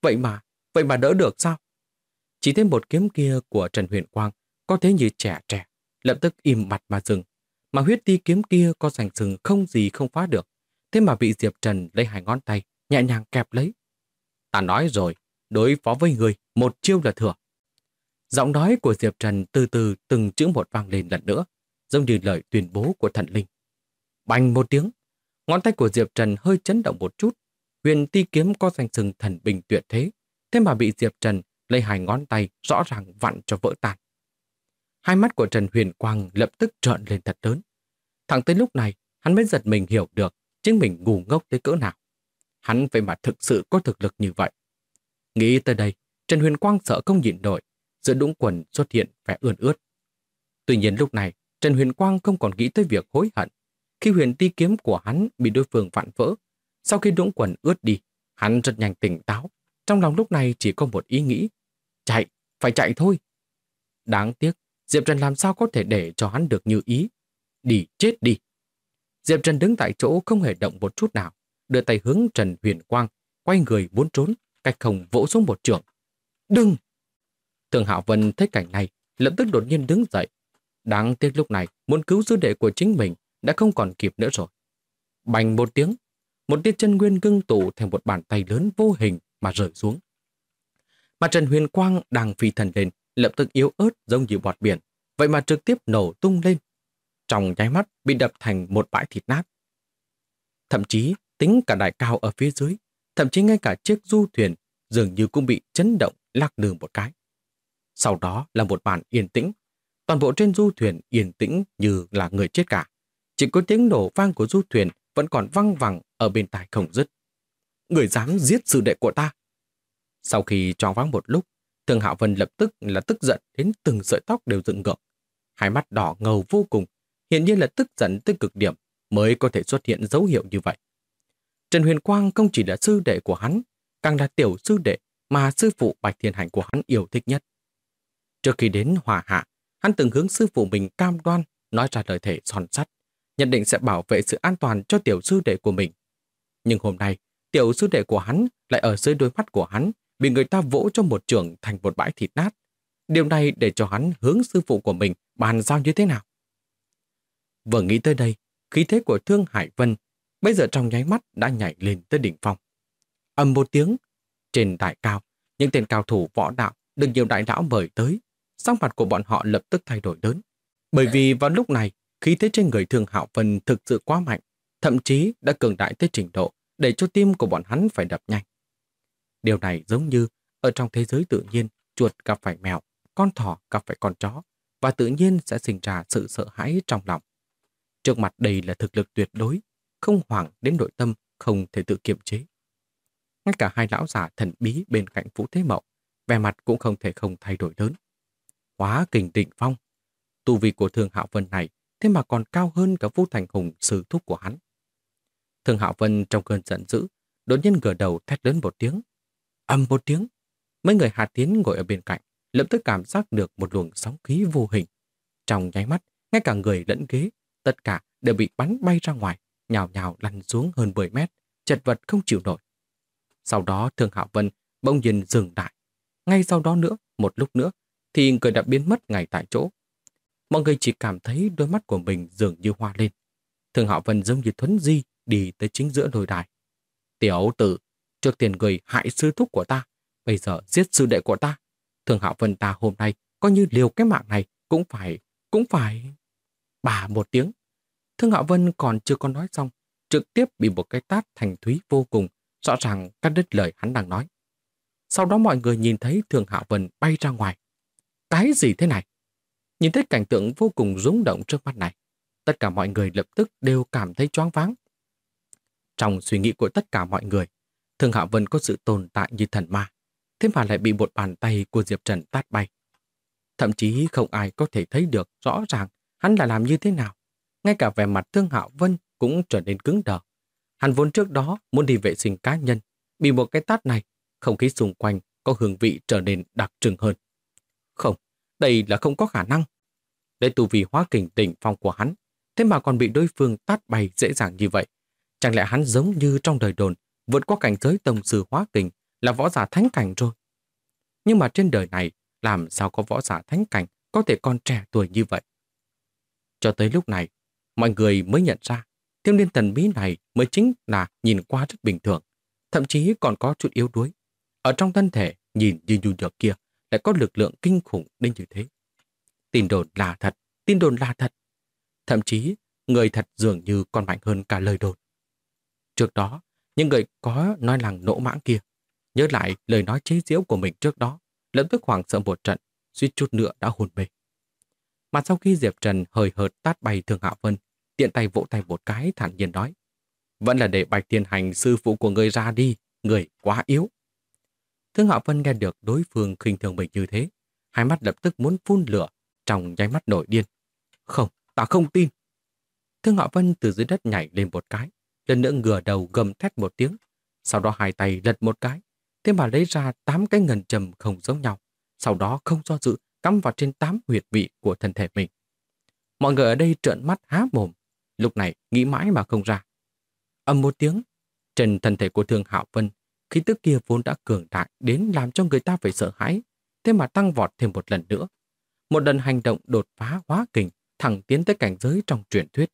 Vậy mà đỡ được sao? Chỉ thêm một kiếm kia của Trần Huyền Quang có thế như trẻ trẻ, lập tức im bặt mà dừng. Mà huyết ti kiếm kia có sành sừng không gì không phá được, thế mà bị Diệp Trần lấy hai ngón tay nhẹ nhàng kẹp lấy. Ta nói rồi, đối phó với người, một chiêu là thừa. Giọng nói của Diệp Trần từ từ từng chữ một vang lên lần nữa, giống như lời tuyên bố của thần linh. Bành một tiếng, ngón tay của Diệp Trần hơi chấn động một chút. Huyền ti kiếm có danh sừng thần bình tuyệt thế, thế mà bị Diệp Trần lấy hai ngón tay rõ ràng vặn cho vỡ tan. Hai mắt của Trần Huyền Quang lập tức trợn lên thật lớn. Thẳng tới lúc này, hắn mới giật mình hiểu được chính mình ngu ngốc tới cỡ nào. Hắn vậy mà thực sự có thực lực như vậy. Nghĩ tới đây, Trần Huyền Quang sợ không nhịn nổi, giữa đũng quần xuất hiện vẻ ươn ướt. Tuy nhiên lúc này, Trần Huyền Quang không còn nghĩ tới việc hối hận. Khi huyền ti kiếm của hắn bị đối phương vặn vỡ, sau khi đũng quần ướt đi, hắn rất nhanh tỉnh táo. Trong lòng lúc này chỉ có một ý nghĩ. Chạy, phải chạy thôi. Đáng tiếc, Diệp Trần làm sao có thể để cho hắn được như ý. Đi, chết đi. Diệp Trần đứng tại chỗ không hề động một chút nào, đưa tay hướng Trần Huyền Quang, quay người muốn trốn, cách không vỗ xuống một trường. Đừng! Thường Hạo Vân thấy cảnh này, lập tức đột nhiên đứng dậy. Đáng tiếc lúc này, muốn cứu sư đệ của chính mình đã không còn kịp nữa rồi. Bành một tiếng, một tia chân nguyên ngưng tụ thành một bàn tay lớn vô hình mà rơi xuống. Mà Trần Huyền Quang đang phi thần lên, lập tức yếu ớt giống như bọt biển, vậy mà trực tiếp nổ tung lên. Trong nháy mắt bị đập thành một bãi thịt nát. Thậm chí tính cả đại cao ở phía dưới, thậm chí ngay cả chiếc du thuyền dường như cũng bị chấn động lắc lư một cái. Sau đó là một màn yên tĩnh. Toàn bộ trên du thuyền yên tĩnh như là người chết cả. Chỉ có tiếng nổ vang của du thuyền vẫn còn văng vẳng ở bên tai không dứt. Người dám giết sư đệ của ta. Sau khi choáng váng một lúc, Thường Hạo Vân lập tức là tức giận đến từng sợi tóc đều dựng ngược. Hai mắt đỏ ngầu vô cùng, hiển nhiên là tức giận tới cực điểm mới có thể xuất hiện dấu hiệu như vậy. Trần Huyền Quang không chỉ là sư đệ của hắn, càng là tiểu sư đệ mà sư phụ Bạch Thiên Hành của hắn yêu thích nhất. Trước khi đến Hòa Hạ, hắn từng hướng sư phụ mình cam đoan nói ra lời thề son sắt, nhận định sẽ bảo vệ sự an toàn cho tiểu sư đệ của mình. Nhưng hôm nay, tiểu sư đệ của hắn lại ở dưới đôi mắt của hắn bị người ta vỗ cho một trường thành một bãi thịt nát. Điều này để cho hắn hướng sư phụ của mình bàn giao như thế nào? Vừa nghĩ tới đây, khí thế của Thương Hải Vân bây giờ trong nháy mắt đã nhảy lên tới đỉnh phong. Ầm một tiếng, trên đại cao, những tên cao thủ võ đạo được nhiều đại lão mời tới, sắc mặt của bọn họ lập tức thay đổi lớn. Bởi vì vào lúc này, khí thế trên người Thương Hạo Vân thực sự quá mạnh, thậm chí đã cường đại tới trình độ để cho tim của bọn hắn phải đập nhanh. Điều này giống như ở trong thế giới tự nhiên, chuột gặp phải mèo, con thỏ gặp phải con chó, và tự nhiên sẽ sinh ra sự sợ hãi trong lòng. Trước mặt đây là thực lực tuyệt đối, không hoảng đến nội tâm, không thể tự kiềm chế. Ngay cả hai lão già thần bí bên cạnh Vũ Thế Mậu, vẻ mặt cũng không thể không thay đổi lớn. Hóa kình định phong, tu vi của Thương Hạo Vân này thế mà còn cao hơn cả Vũ Thành Hùng sư thúc của hắn. Thương Hạo Vân trong cơn giận dữ, đột nhiên ngửa đầu thét lớn một tiếng. Ầm một tiếng, mấy người Hà Tiến ngồi ở bên cạnh lập tức cảm giác được một luồng sóng khí vô hình. Trong nháy mắt, ngay cả người lẫn ghế, tất cả đều bị bắn bay ra ngoài, nhào nhào lăn xuống hơn 10 mét, chật vật không chịu nổi. Sau đó Thương Hạo Vân bỗng nhiên dừng lại. Ngay sau đó nữa, một lúc nữa, thì người đã biến mất ngay tại chỗ. Mọi người chỉ cảm thấy đôi mắt của mình dường như hoa lên. Thương Hạo Vân giống như thuấn di đi tới chính giữa đồi đài. Tiểu tử, trước tiền người hại sư thúc của ta, bây giờ giết sư đệ của ta. Thương Hạo Vân ta hôm nay coi như liều cái mạng này cũng phải... Bà một tiếng. Thương Hạo Vân còn chưa có nói xong, trực tiếp bị một cái tát thành thúy vô cùng, rõ ràng cắt đứt lời hắn đang nói. Sau đó mọi người nhìn thấy Thương Hạo Vân bay ra ngoài. Cái gì thế này? Nhìn thấy cảnh tượng vô cùng rung động trước mắt này, tất cả mọi người lập tức đều cảm thấy choáng váng. Trong suy nghĩ của tất cả mọi người, Thương Hạo Vân có sự tồn tại như thần ma, thế mà lại bị một bàn tay của Diệp Trần tát bay. Thậm chí không ai có thể thấy được rõ ràng hắn là làm như thế nào. Ngay cả vẻ mặt Thương Hạo Vân cũng trở nên cứng đờ. Hắn vốn trước đó muốn đi vệ sinh cá nhân, bị một cái tát này, không khí xung quanh có hương vị trở nên đặc trưng hơn. Không, đây là không có khả năng. Để tu vi hóa kình đỉnh phong của hắn, thế mà còn bị đối phương tát bay dễ dàng như vậy. Chẳng lẽ hắn giống như trong đời đồn, vượt qua cảnh giới tông sư hóa kình là võ giả thánh cảnh rồi? Nhưng mà trên đời này, làm sao có võ giả thánh cảnh có thể còn trẻ tuổi như vậy? Cho tới lúc này, mọi người mới nhận ra thiếu niên thần bí này mới chính là nhìn qua rất bình thường, thậm chí còn có chút yếu đuối. Ở trong thân thể nhìn như nhu nhược kia lại có lực lượng kinh khủng đến như thế. Tin đồn là thật, tin đồn là thật. Thậm chí người thật dường như còn mạnh hơn cả lời đồn. Trước đó, những người có nói làng nỗ mãng kia nhớ lại lời nói chế giễu của mình trước đó, lập tức hoảng sợ một trận, suýt chút nữa đã hôn mê. Mà sau khi Diệp Trần hời hợt tát bay Thương Hạo Vân, tiện tay vỗ tay một cái thản nhiên nói: vẫn là để Bạch Thiên Hành sư phụ của người ra đi, người quá yếu. Thương Hạo Vân nghe được đối phương khinh thường mình như thế, hai mắt lập tức muốn phun lửa, trong nháy mắt nổi điên. Không, ta không tin. Thương Hạo Vân từ dưới đất nhảy lên một cái, lần nữa ngửa đầu gầm thét một tiếng, sau đó hai tay lật một cái, thế mà lấy ra 8 cái ngân châm không giống nhau, sau đó không do dự cắm vào trên 8 huyệt vị của thân thể mình. Mọi người ở đây trợn mắt há mồm, lúc này nghĩ mãi mà không ra. Ầm một tiếng, trên thân thể của Thương Hạo Vân, khí tức kia vốn đã cường đại đến làm cho người ta phải sợ hãi, thế mà tăng vọt thêm một lần nữa. Một lần hành động đột phá hóa kình, thẳng tiến tới cảnh giới trong truyền thuyết.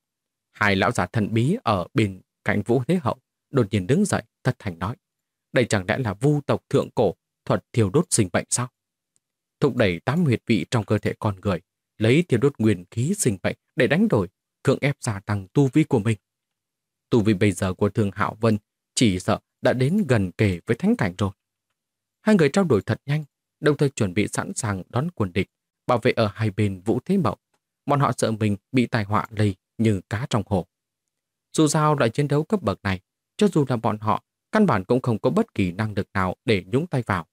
Hai lão giả thần bí ở bên cạnh Vũ Thế Hậu đột nhiên đứng dậy, thất thành nói: đây chẳng lẽ là vu tộc thượng cổ thuật thiêu đốt sinh bệnh sao? Thúc đẩy 8 huyệt vị trong cơ thể con người, lấy thiêu đốt nguyên khí sinh bệnh để đánh đổi, cưỡng ép gia tăng tu vi của mình. Tu vi bây giờ của Thương Hạo Vân chỉ sợ đã đến gần kề với thánh cảnh rồi. Hai người trao đổi thật nhanh, đồng thời chuẩn bị sẵn sàng đón quân địch, bảo vệ ở hai bên Vũ Thế Mộng. Bọn họ sợ mình bị tai họa lây như cá trong hồ. Dù sao loại chiến đấu cấp bậc này, cho dù là bọn họ, căn bản cũng không có bất kỳ năng lực nào để nhúng tay vào.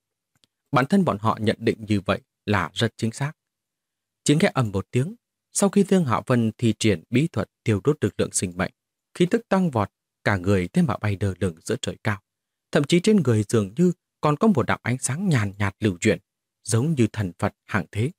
Bản thân bọn họ nhận định như vậy là rất chính xác. Chỉ nghe ầm một tiếng, sau khi Thương Hạo Vân thi triển bí thuật tiêu đốt lực lượng sinh mệnh, khí tức tăng vọt, cả người thế mà bay đờ lửng giữa trời cao. Thậm chí trên người dường như còn có một đạo ánh sáng nhàn nhạt lưu chuyển, giống như thần Phật hạng thế.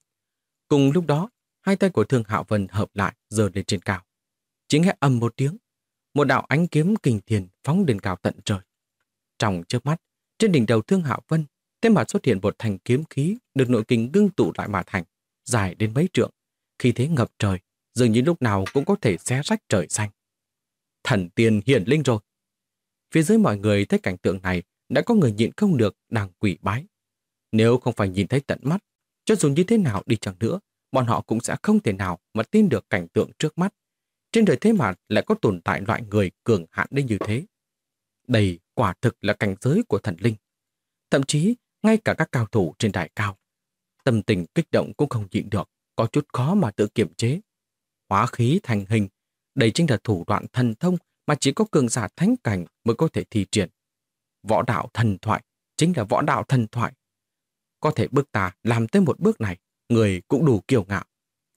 Cùng lúc đó, hai tay của Thương Hạo Vân hợp lại giơ lên trên cao. Chỉ nghe ầm một tiếng, một đạo ánh kiếm kinh thiên phóng lên cao tận trời. Trong chớp mắt, trên đỉnh đầu Thương Hạo Vân, thế mà xuất hiện một thanh kiếm khí được nội kình ngưng tụ lại mà thành, dài đến mấy trượng, khí thế ngập trời, dường như lúc nào cũng có thể xé rách trời xanh. Thần tiên hiển linh rồi. Phía dưới mọi người thấy cảnh tượng này, đã có người nhịn không được đang quỳ bái. Nếu không phải nhìn thấy tận mắt, cho dù như thế nào đi chăng nữa, bọn họ cũng sẽ không thể nào mà tin được cảnh tượng trước mắt. Trên đời thế mà lại có tồn tại loại người cường hãn đến như thế. Đây quả thực là cảnh giới của thần linh. Thậm chí, ngay cả các cao thủ trên đài cao, tâm tình kích động cũng không nhịn được, có chút khó mà tự kiềm chế. Hóa khí thành hình, đây chính là thủ đoạn thần thông mà chỉ có cường giả thánh cảnh mới có thể thi triển. Võ đạo thần thoại chính là võ đạo thần thoại. Có thể bước ta làm tới một bước này, người cũng đủ kiêu ngạo.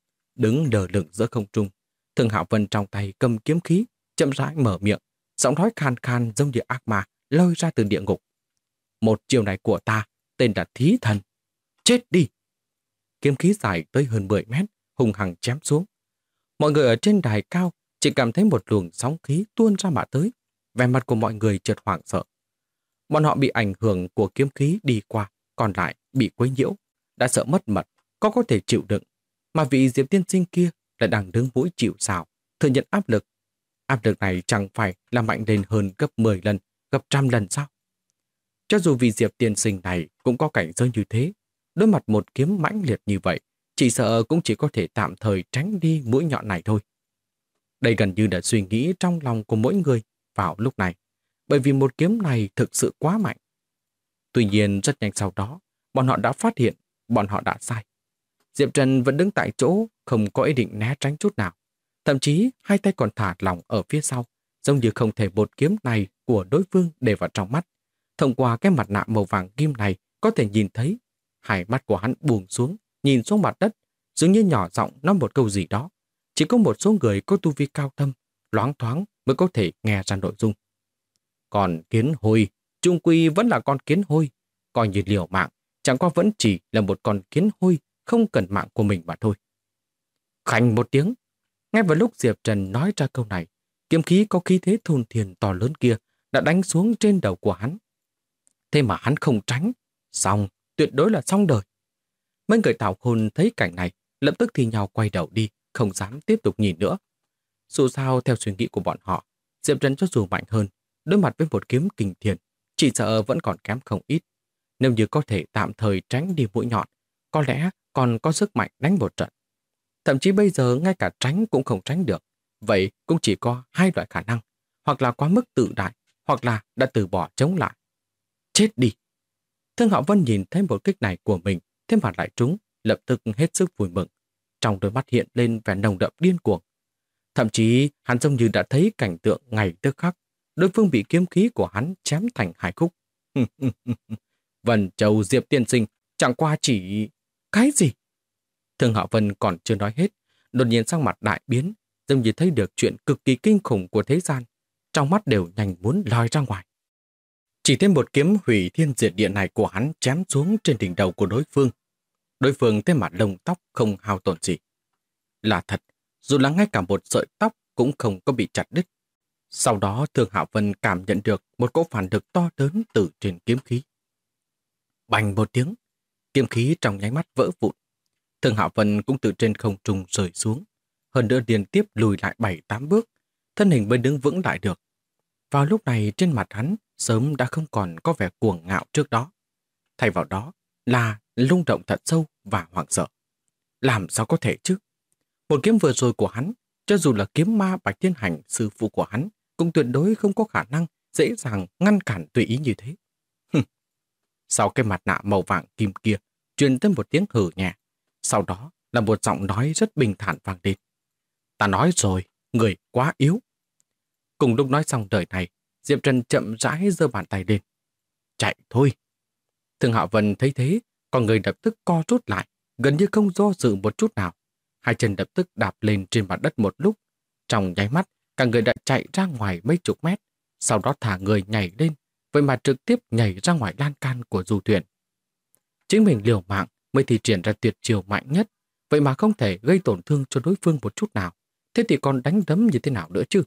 Đứng đờ lửng giữa không trung, Thương Hạo Vân trong tay cầm kiếm khí, chậm rãi mở miệng, giọng nói khan khan giống như ác ma lôi ra từ địa ngục. Một chiều này của ta, tên là Thí Thần. Chết đi! Kiếm khí dài tới hơn 10 mét, hùng hằng chém xuống. Mọi người ở trên đài cao chỉ cảm thấy một luồng sóng khí tuôn ra mà tới. Vẻ mặt của mọi người chợt hoảng sợ. Bọn họ bị ảnh hưởng của kiếm khí đi qua, còn lại bị quấy nhiễu, đã sợ mất mật, có thể chịu đựng. Mà vị Diệp tiên sinh kia lại đang đứng mũi chịu sào, thừa nhận áp lực. Áp lực này chẳng phải là mạnh lên hơn gấp 10 lần, gấp 100 lần sao? Cho dù vị Diệp tiên sinh này cũng có cảnh giới như thế, đối mặt một kiếm mãnh liệt như vậy, chỉ sợ cũng chỉ có thể tạm thời tránh đi mũi nhọn này thôi. Đây gần như là suy nghĩ trong lòng của mỗi người vào lúc này, bởi vì một kiếm này thực sự quá mạnh. Tuy nhiên rất nhanh sau đó, bọn họ đã phát hiện bọn họ đã sai. Diệp Trần vẫn đứng tại chỗ, không có ý định né tránh chút nào. Thậm chí hai tay còn thả lỏng ở phía sau, giống như không thể một kiếm này của đối phương để vào trong mắt. Thông qua cái mặt nạ màu vàng kim này có thể nhìn thấy, hai mắt của hắn buông xuống, nhìn xuống mặt đất, dường như nhỏ giọng nói một câu gì đó. Chỉ có một số người có tu vi cao thâm, loáng thoáng mới có thể nghe ra nội dung. Còn kiến hôi, chung quy vẫn là con kiến hôi, coi như liều mạng, chẳng qua vẫn chỉ là một con kiến hôi không cần mạng của mình mà thôi. Khành một tiếng, ngay vào lúc Diệp Trần nói ra câu này, kiếm khí có khí thế thôn thiền to lớn kia đã đánh xuống trên đầu của hắn. Thế mà hắn không tránh, xong, tuyệt đối là xong đời. Mấy người Tào Khôn thấy cảnh này, lập tức thì nhau quay đầu đi, không dám tiếp tục nhìn nữa. Dù sao theo suy nghĩ của bọn họ, Diệp Trần cho dù mạnh hơn, đối mặt với một kiếm kinh thiên, chỉ sợ vẫn còn kém không ít. Nếu như có thể tạm thời tránh đi mũi nhọn, có lẽ còn có sức mạnh đánh một trận. Thậm chí bây giờ ngay cả tránh cũng không tránh được. Vậy cũng chỉ có hai loại khả năng, hoặc là quá mức tự đại, hoặc là đã từ bỏ chống lại. Chết đi! Thương Hạo Vân nhìn thấy một kích này của mình, thế mà lại trúng, lập tức hết sức vui mừng. Trong đôi mắt hiện lên vẻ nồng đậm điên cuồng. Thậm chí hắn giống như đã thấy cảnh tượng ngày tức khắc, đối phương bị kiếm khí của hắn chém thành hai khúc. Vân Châu Diệp tiên sinh chẳng qua chỉ... Cái gì? Thương Hạo Vân còn chưa nói hết, đột nhiên sắc mặt đại biến, giống như thấy được chuyện cực kỳ kinh khủng của thế gian. Trong mắt đều nhanh muốn lòi ra ngoài. Chỉ thêm một kiếm hủy thiên diệt địa này của hắn chém xuống trên đỉnh đầu của đối phương. Đối phương thế mà lông tóc không hao tổn gì. Là thật, dù là ngay cả một sợi tóc cũng không có bị chặt đứt. Sau đó Thương Hạo Vân cảm nhận được một cỗ phản lực to lớn từ trên kiếm khí. Bành một tiếng, kiếm khí trong nháy mắt vỡ vụn. Thương Hạo Vân cũng từ trên không trung rơi xuống, hơn nữa liên tiếp lùi lại 7-8 bước, thân hình mới đứng vững lại được. Vào lúc này trên mặt hắn sớm đã không còn có vẻ cuồng ngạo trước đó. Thay vào đó là rung động thật sâu và hoảng sợ. Làm sao có thể chứ? Một kiếm vừa rồi của hắn Cho dù là kiếm ma Bạch Thiên Hành, sư phụ của hắn, cũng tuyệt đối không có khả năng dễ dàng ngăn cản tùy ý như thế. Sau cái mặt nạ màu vàng kim kia, truyền tới một tiếng hừ nhẹ. Sau đó là một giọng nói rất bình thản vang lên. Ta nói rồi, người quá yếu. Cùng lúc nói xong lời này, Diệp Trần chậm rãi giơ bàn tay lên. Chạy thôi. Thường Hạo Vân thấy thế, con người lập tức co rút lại, gần như không do dự một chút nào. Hai chân lập tức đạp lên trên mặt đất một lúc. Trong nháy mắt, cả người đã chạy ra ngoài mấy chục mét, sau đó thả người nhảy lên, vậy mà trực tiếp nhảy ra ngoài lan can của du thuyền. Chính mình liều mạng mới thi triển ra tuyệt chiêu mạnh nhất, vậy mà không thể gây tổn thương cho đối phương một chút nào. Thế thì còn đánh đấm như thế nào nữa chứ?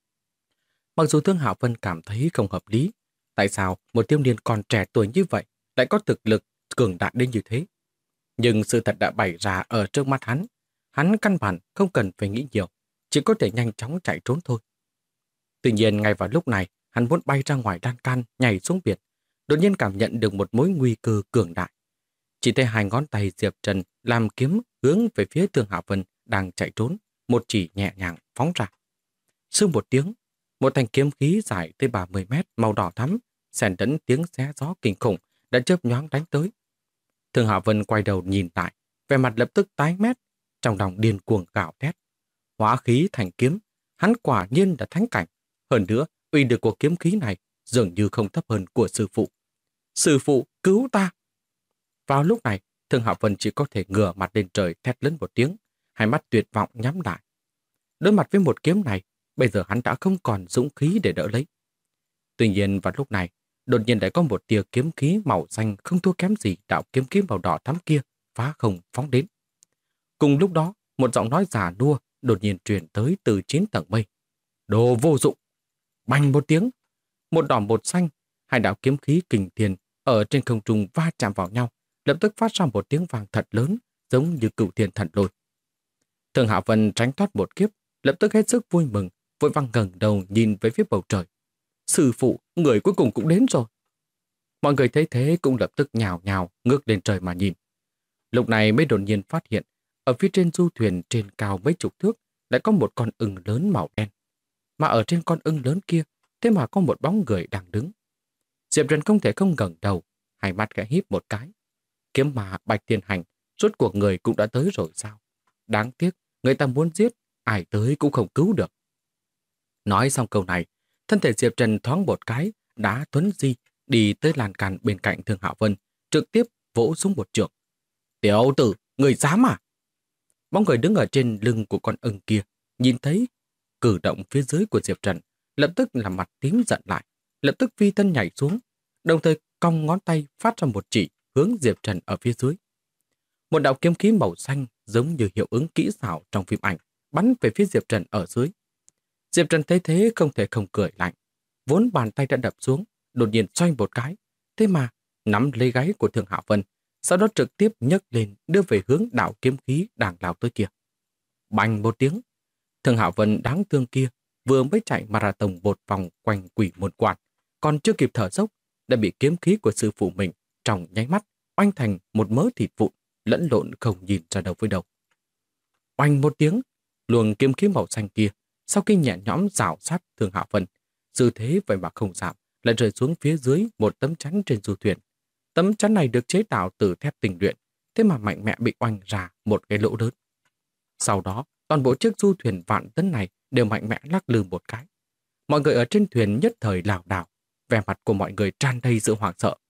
Mặc dù Thương Hạo Vân cảm thấy không hợp lý, tại sao một thiếu niên còn trẻ tuổi như vậy lại có thực lực cường đại đến như thế? Nhưng sự thật đã bày ra ở trước mắt hắn căn bản không cần phải nghĩ nhiều, chỉ có thể nhanh chóng chạy trốn thôi. Tuy nhiên ngay vào lúc này, hắn muốn bay ra ngoài lan can, nhảy xuống biển, đột nhiên cảm nhận được một mối nguy cơ cường đại. Chỉ thấy hai ngón tay Diệp Trần làm kiếm hướng về phía Thương Hạo Vân đang chạy trốn, một chỉ nhẹ nhàng phóng ra. Sương một tiếng, một thanh kiếm khí dài tới 30 mét màu đỏ thắm, xen lẫn tiếng xé gió kinh khủng đã chớp nhoáng đánh tới. Thương Hạo Vân quay đầu nhìn lại, vẻ mặt lập tức tái mét, trong lòng điên cuồng gào thét. Hóa khí thành kiếm, hắn quả nhiên là thánh cảnh. Hơn nữa, uy lực của kiếm khí này dường như không thấp hơn của sư phụ. Sư phụ, cứu ta! Vào lúc này, Thương Hạo Vân chỉ có thể ngửa mặt lên trời thét lớn một tiếng, hai mắt tuyệt vọng nhắm lại. Đối mặt với một kiếm này, bây giờ hắn đã không còn dũng khí để đỡ lấy. Tuy nhiên vào lúc này, đột nhiên lại có một tia kiếm khí màu xanh không thua kém gì đạo kiếm khí màu đỏ thắm kia phá không phóng đến. Cùng lúc đó, một giọng nói già nua đột nhiên truyền tới từ 9 tầng mây. Đồ vô dụng! Bành một tiếng, một đỏ một xanh, hai đạo kiếm khí kình thiên ở trên không trung va chạm vào nhau, lập tức phát ra một tiếng vang thật lớn, giống như cửu thiên thần lôi. Thường Hạo Vân tránh thoát một kiếp, lập tức hết sức vui mừng, vội vàng ngẩng đầu nhìn về phía bầu trời. Sư phụ, người cuối cùng cũng đến rồi. Mọi người thấy thế cũng lập tức nhào nhào ngước lên trời mà nhìn. Lúc này mới đột nhiên phát hiện, ở phía trên du thuyền trên cao mấy chục thước lại có một con ưng lớn màu đen. Mà ở trên con ưng lớn kia, thế mà có một bóng người đang đứng. Diệp Trần không thể không ngẩng đầu, hai mắt khẽ híp một cái. Kiếm ma Bạch Thiên Hành, rốt cuộc người cũng đã tới rồi sao? Đáng tiếc, người ta muốn giết, ai tới cũng không cứu được. Nói xong câu này, thân thể Diệp Trần thoáng một cái, đã thuấn di, đi tới lan can bên cạnh Thương Hạo Vân, trực tiếp vỗ xuống một trượng. Tiểu tử, người dám à? Bóng người đứng ở trên lưng của con ưng kia, nhìn thấy cử động phía dưới của Diệp Trần, lập tức làm mặt tím giận lại, lập tức phi thân nhảy xuống, đồng thời cong ngón tay phát ra một chỉ hướng Diệp Trần ở phía dưới. Một đạo kiếm khí màu xanh giống như hiệu ứng kỹ xảo trong phim ảnh, bắn về phía Diệp Trần ở dưới. Diệp Trần thấy thế không thể không cười lạnh, vốn bàn tay đã đập xuống, đột nhiên xoay một cái, thế mà nắm lấy gáy của Thường Hạo Vân, sau đó trực tiếp nhấc lên đưa về hướng đạo kiếm khí đang lao tới kia. Bành một tiếng, Thường Hạo Vân đáng thương kia vừa mới chạy marathon một vòng quanh quỷ môn quan, còn chưa kịp thở dốc đã bị kiếm khí của sư phụ mình trong nháy mắt oanh thành một mớ thịt vụn, lẫn lộn không nhìn ra đầu với đầu. Oanh một tiếng, luồng kiếm khí màu xanh kia sau khi nhẹ nhõm rào sát Thường Hạo Vân, dư thế vậy mà không giảm, lại rơi xuống phía dưới một tấm chắn trên du thuyền. Tấm chắn này được chế tạo từ thép tinh luyện, thế mà mạnh mẽ bị oanh ra một cái lỗ lớn. Sau đó, toàn bộ chiếc du thuyền vạn tấn này đều mạnh mẽ lắc lư một cái. Mọi người ở trên thuyền nhất thời lảo đảo, vẻ mặt của mọi người tràn đầy sự hoảng sợ.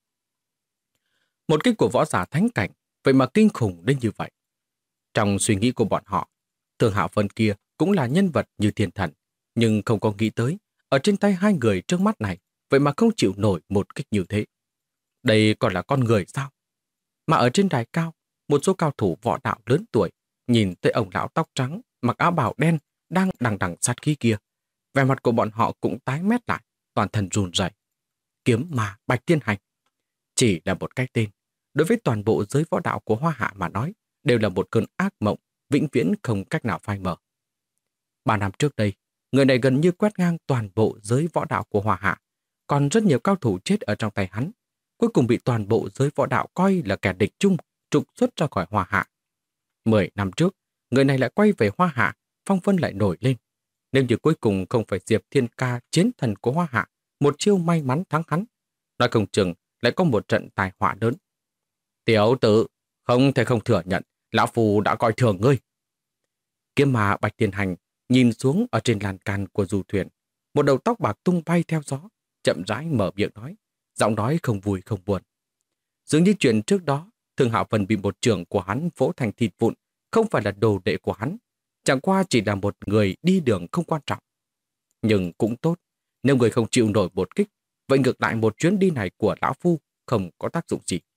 Một kích của võ giả thánh cảnh, vậy mà kinh khủng đến như vậy. Trong suy nghĩ của bọn họ, Thường Hạo Vân kia cũng là nhân vật như thiên thần, nhưng không có nghĩ tới, ở trên tay hai người trước mắt này, vậy mà không chịu nổi một kích như thế. Đây còn là con người sao? Mà ở trên đài cao, một số cao thủ võ đạo lớn tuổi, nhìn thấy ông lão tóc trắng, mặc áo bào đen, đang đằng đằng sát khí kia. Vẻ mặt của bọn họ cũng tái mét lại, toàn thân run rẩy. Kiếm ma Bạch Thiên Hành. Chỉ là một cái tên, đối với toàn bộ giới võ đạo của Hoa Hạ mà nói, đều là một cơn ác mộng, vĩnh viễn không cách nào phai mờ. 3 năm trước đây, người này gần như quét ngang toàn bộ giới võ đạo của Hoa Hạ, còn rất nhiều cao thủ chết ở trong tay hắn, cuối cùng bị toàn bộ giới võ đạo coi là kẻ địch chung, trục xuất ra khỏi Hoa Hạ. 10 năm trước, người này lại quay về Hoa Hạ, phong vân lại nổi lên. Nếu như cuối cùng không phải Diệp Thiên Ca chiến thần của Hoa Hạ, một chiêu may mắn thắng hắn, nói không chừng lại có một trận tai họa lớn. Tiểu tử, không thể không thừa nhận, lão phu đã coi thường ngươi. Kiếm ma Bạch Tiên Hành nhìn xuống ở trên lan can của du thuyền, một đầu tóc bạc tung bay theo gió, chậm rãi mở miệng nói, giọng nói không vui không buồn. Dường như chuyện trước đó, Thương Hạo Vân bị một trưởng của hắn vỗ thành thịt vụn, không phải là đồ đệ của hắn, chẳng qua chỉ là một người đi đường không quan trọng. Nhưng cũng tốt, nếu người không chịu nổi một kích, vậy ngược lại một chuyến đi này của lão phu không có tác dụng gì.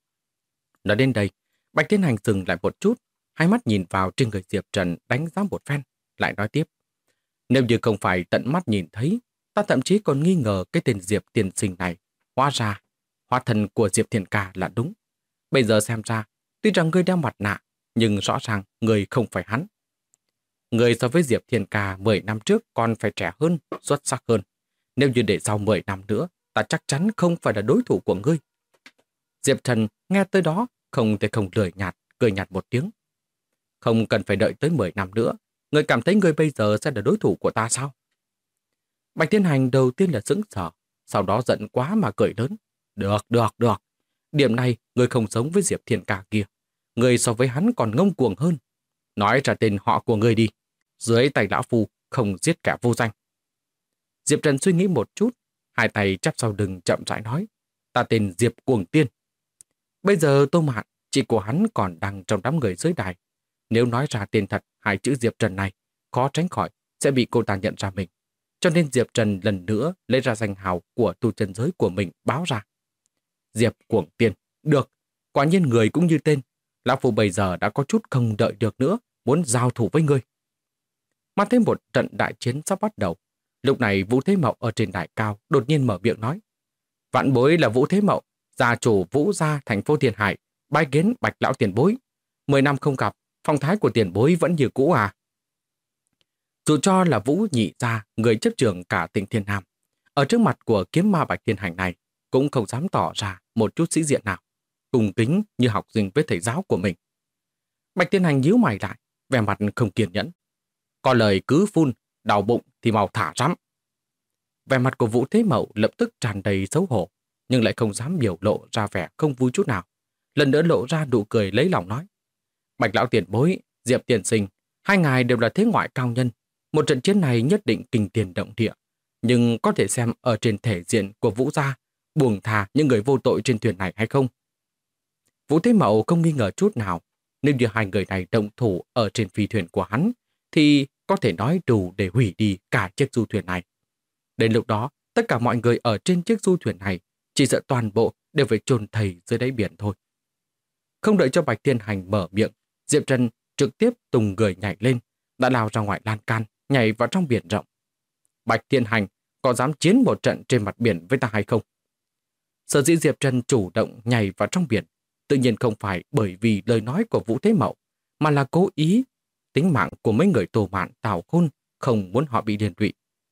Nói đến đây, Bạch Tiên Hành dừng lại một chút, hai mắt nhìn vào trên người Diệp Trần đánh giá một phen, lại nói tiếp. Nếu như không phải tận mắt nhìn thấy, ta thậm chí còn nghi ngờ cái tên Diệp tiên sinh này. Hóa ra, hóa thân của Diệp Thiên Ca là đúng. Bây giờ xem ra, tuy rằng ngươi đeo mặt nạ, nhưng rõ ràng người không phải hắn. Người so với Diệp Thiên Ca 10 năm trước còn phải trẻ hơn, xuất sắc hơn. Nếu như để sau 10 năm nữa, ta chắc chắn không phải là đối thủ của ngươi. Diệp Trần nghe tới đó, không thể không lười nhạt, cười nhạt một tiếng. Không cần phải đợi tới 10 năm nữa, người cảm thấy người bây giờ sẽ là đối thủ của ta sao? Bạch Thiên Hành đầu tiên là sững sờ, sau đó giận quá mà cười lớn. Được. Điểm này người không giống với Diệp Thiên Ca kia. Người so với hắn còn ngông cuồng hơn. Nói ra tên họ của người đi. Dưới tay lão phu không giết kẻ vô danh. Diệp Trần suy nghĩ một chút, hai tay chắp sau lưng chậm rãi nói. Ta tên Diệp Cuồng Tiên. Bây giờ Tô Mạn, chị của hắn còn đang trong đám người dưới đài. Nếu nói ra tên thật hai chữ Diệp Trần này, khó tránh khỏi sẽ bị cô ta nhận ra mình. Cho nên Diệp Trần lần nữa lấy ra danh hào của tu chân giới của mình báo ra. Diệp Cuồng Tiên, được, quả nhiên người cũng như tên. Lão phu bây giờ đã có chút không đợi được nữa, muốn giao thủ với ngươi. Mà thêm một trận đại chiến sắp bắt đầu. Lúc này Vũ Thế Mậu ở trên đài cao đột nhiên mở miệng nói. Vạn bối là Vũ Thế Mậu, gia chủ Vũ gia thành phố Thiên Hải, bái kiến Bạch lão tiền bối. 10 năm không gặp, phong thái của tiền bối vẫn như cũ à? Dù cho là Vũ nhị gia, người chấp trưởng cả tỉnh Thiên Nam, ở trước mặt của kiếm ma Bạch Thiên Hành này, cũng không dám tỏ ra một chút sĩ diện nào, cùng kính như học sinh với thầy giáo của mình. Bạch Thiên Hành nhíu mày lại, vẻ mặt không kiên nhẫn. Có lời cứ phun, đau bụng thì mau thả rắm. Vẻ mặt của Vũ Thế Mậu lập tức tràn đầy xấu hổ, nhưng lại không dám biểu lộ ra vẻ không vui chút nào. Lần nữa lộ ra nụ cười lấy lòng nói. Bạch lão tiền bối, Diệp tiền sinh, hai ngài đều là thế ngoại cao nhân. Một trận chiến này nhất định kinh tiền động địa, nhưng có thể xem ở trên thể diện của Vũ gia, buông thà những người vô tội trên thuyền này hay không? Vũ Thế Mậu không nghi ngờ chút nào, nếu như hai người này động thủ ở trên phi thuyền của hắn, thì có thể nói đủ để hủy đi cả chiếc du thuyền này. Đến lúc đó, tất cả mọi người ở trên chiếc du thuyền này chỉ sợ toàn bộ đều phải chôn thây dưới đáy biển thôi. Không đợi cho Bạch Thiên Hành mở miệng, Diệp Trần trực tiếp tung người nhảy lên, đã lao ra ngoài lan can, nhảy vào trong biển rộng. Bạch Thiên Hành có dám chiến một trận trên mặt biển với ta hay không? Sở dĩ Diệp Trần chủ động nhảy vào trong biển, tự nhiên không phải bởi vì lời nói của Vũ Thế Mậu, mà là cố ý. Tính mạng của mấy người Tô Mạn Tào Khôn không muốn họ bị liên lụy.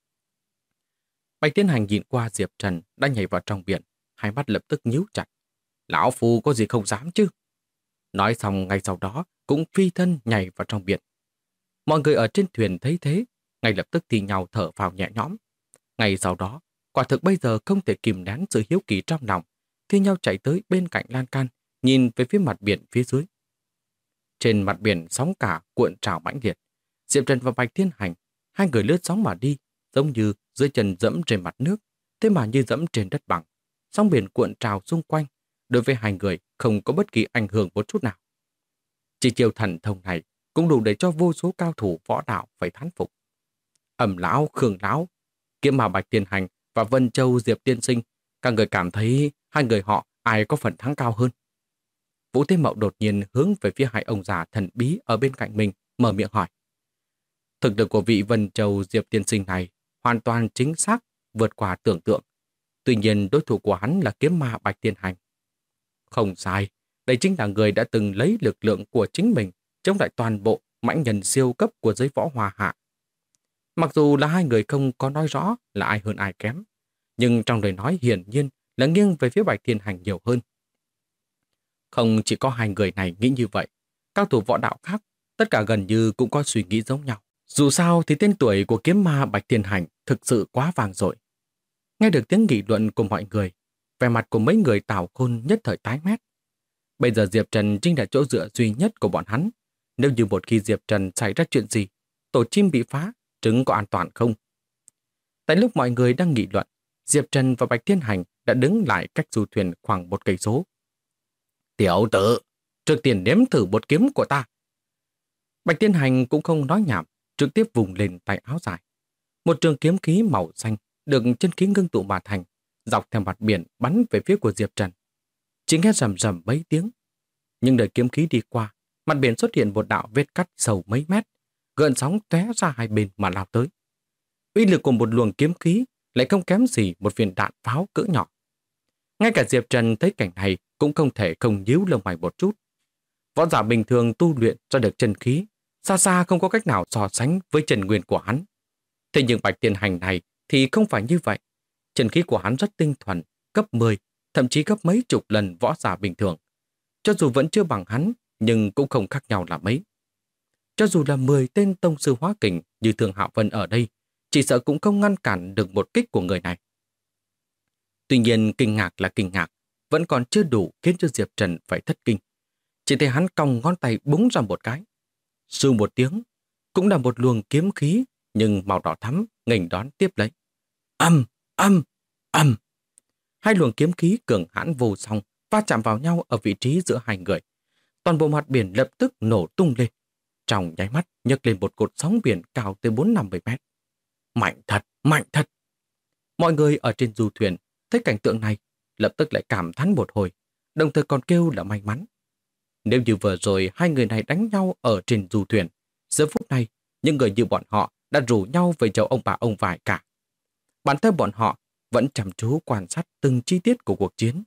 Bạch Thiên Hành nhìn qua Diệp Trần đã nhảy vào trong biển, hai mắt lập tức nhíu chặt. Lão phu có gì không dám chứ? Nói xong ngay sau đó cũng phi thân nhảy vào trong biển. Mọi người ở trên thuyền thấy thế, ngay lập tức thì nhau thở phào nhẹ nhõm. Ngay sau đó, quả thực bây giờ không thể kìm nén sự hiếu kỳ trong lòng, thi nhau chạy tới bên cạnh lan can, nhìn về phía mặt biển phía dưới. Trên mặt biển sóng cả cuộn trào mãnh liệt. Diệp Trần và Bạch Thiên Hành, hai người lướt sóng mà đi, giống như dưới chân dẫm trên mặt nước, thế mà như dẫm trên đất bằng. Sóng biển cuộn trào xung quanh, đối với hai người không có bất kỳ ảnh hưởng một chút nào. Chỉ chiêu thần thông này cũng đủ để cho vô số cao thủ võ đạo phải thán phục. Ẩm lão, Khương lão, Kiếm Ma Bạch Thiên Hành và Vân Châu Diệp Tiên Sinh, các người cảm thấy hai người họ ai có phần thắng cao hơn? Vũ Thế Mậu đột nhiên hướng về phía hai ông già thần bí ở bên cạnh mình, mở miệng hỏi. Thực lực của vị Vân Châu Diệp Tiên Sinh này hoàn toàn chính xác, vượt qua tưởng tượng. Tuy nhiên đối thủ của hắn là Kiếm Ma Bạch Thiên Hành. Không sai, đây chính là người đã từng lấy lực lượng của chính mình chống lại toàn bộ mãnh nhân siêu cấp của giới võ Hoa Hạ. Mặc dù là hai người không có nói rõ là ai hơn ai kém, nhưng trong lời nói hiển nhiên là nghiêng về phía Bạch Thiên Hành nhiều hơn. Không chỉ có hai người này nghĩ như vậy, cao thủ võ đạo khác, tất cả gần như cũng có suy nghĩ giống nhau. Dù sao thì tên tuổi của kiếm ma Bạch Thiên Hành thực sự quá vang dội. Nghe được tiếng nghị luận của mọi người, vẻ mặt của mấy người Tào Khôn nhất thời tái mét. Bây giờ Diệp Trần chính là chỗ dựa duy nhất của bọn hắn. Nếu như một khi Diệp Trần xảy ra chuyện gì, tổ chim bị phá, trứng có an toàn không? Tại lúc mọi người đang nghị luận, Diệp Trần và Bạch Thiên Hành đã đứng lại cách du thuyền khoảng 1 cây số. Tiểu tử, trước tiên nếm thử một kiếm của ta. Bạch Thiên Hành cũng không nói nhảm, trực tiếp vùng lên tay áo dài. Một trường kiếm khí màu xanh được chân khí ngưng tụ mà thành, dọc theo mặt biển bắn về phía của Diệp Trần. Chỉ nghe rầm rầm mấy tiếng. Nhưng đợi kiếm khí đi qua, mặt biển xuất hiện một đạo vết cắt sâu mấy mét, gợn sóng tóe ra hai bên mà lao tới. Uy lực của một luồng kiếm khí lại không kém gì một viên đạn pháo cỡ nhỏ. Ngay cả Diệp Trần thấy cảnh này cũng không thể không nhíu lông mày một chút. Võ giả bình thường tu luyện cho được chân khí, xa xa không có cách nào so sánh với chân nguyên của hắn. Thế nhưng Bạch Thiên Hành này thì không phải như vậy. Chân khí của hắn rất tinh thuần, cấp 10, thậm chí gấp mấy chục lần võ giả bình thường. Cho dù vẫn chưa bằng hắn, nhưng cũng không khác nhau là mấy. Cho dù là 10 tên tông sư hóa kình như Thường Hạo Vân ở đây, chỉ sợ cũng không ngăn cản được một kích của người này. Tuy nhiên kinh ngạc là kinh ngạc, vẫn còn chưa đủ khiến cho Diệp Trần phải thất kinh. Chỉ thấy hắn cong ngón tay búng ra một cái. Sưu một tiếng, cũng là một luồng kiếm khí, nhưng màu đỏ thắm nghênh đón tiếp lấy. Âm, âm, âm. Hai luồng kiếm khí cường hãn vô song va chạm vào nhau ở vị trí giữa hai người. Toàn bộ mặt biển lập tức nổ tung lên. Trong nháy mắt nhấc lên một cột sóng biển cao tới 450 mét. Mạnh thật, mạnh thật. Mọi người ở trên du thuyền thấy cảnh tượng này, lập tức lại cảm thán một hồi, đồng thời còn kêu là may mắn. Nếu như vừa rồi hai người này đánh nhau ở trên du thuyền, giờ phút này những người như bọn họ đã rủ nhau về chầu ông bà ông vải cả. Bản thân bọn họ vẫn chăm chú quan sát từng chi tiết của cuộc chiến.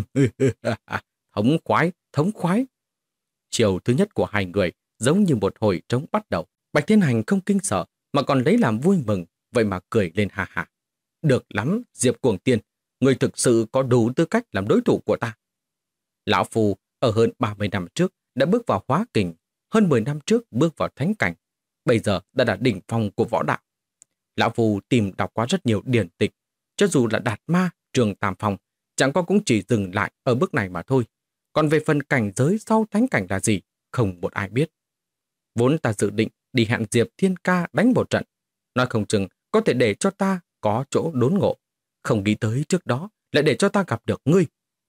Thống khoái, thống khoái. Chiều thứ nhất của hai người giống như một hồi trống bắt đầu. Bạch Thiên Hành không kinh sợ mà còn lấy làm vui mừng, vậy mà cười lên ha ha. Được lắm, Diệp Cuồng Tiên, người thực sự có đủ tư cách làm đối thủ của ta. Lão Phu ở hơn 30 năm trước đã bước vào hóa kình, hơn 10 năm trước bước vào thánh cảnh, bây giờ đã là đỉnh phong của võ đạo. Lão Phu tìm đọc qua rất nhiều điển tịch, cho dù là Đạt Ma, Trường Tam Phong, chẳng qua cũng chỉ dừng lại ở bước này mà thôi. Còn về phần cảnh giới sau thánh cảnh là gì, không một ai biết. Vốn ta dự định đi hẹn Diệp Thiên Ca đánh một trận, nói không chừng có thể để cho ta có chỗ đốn ngộ. Không nghĩ tới trước đó lại để cho ta gặp được ngươi.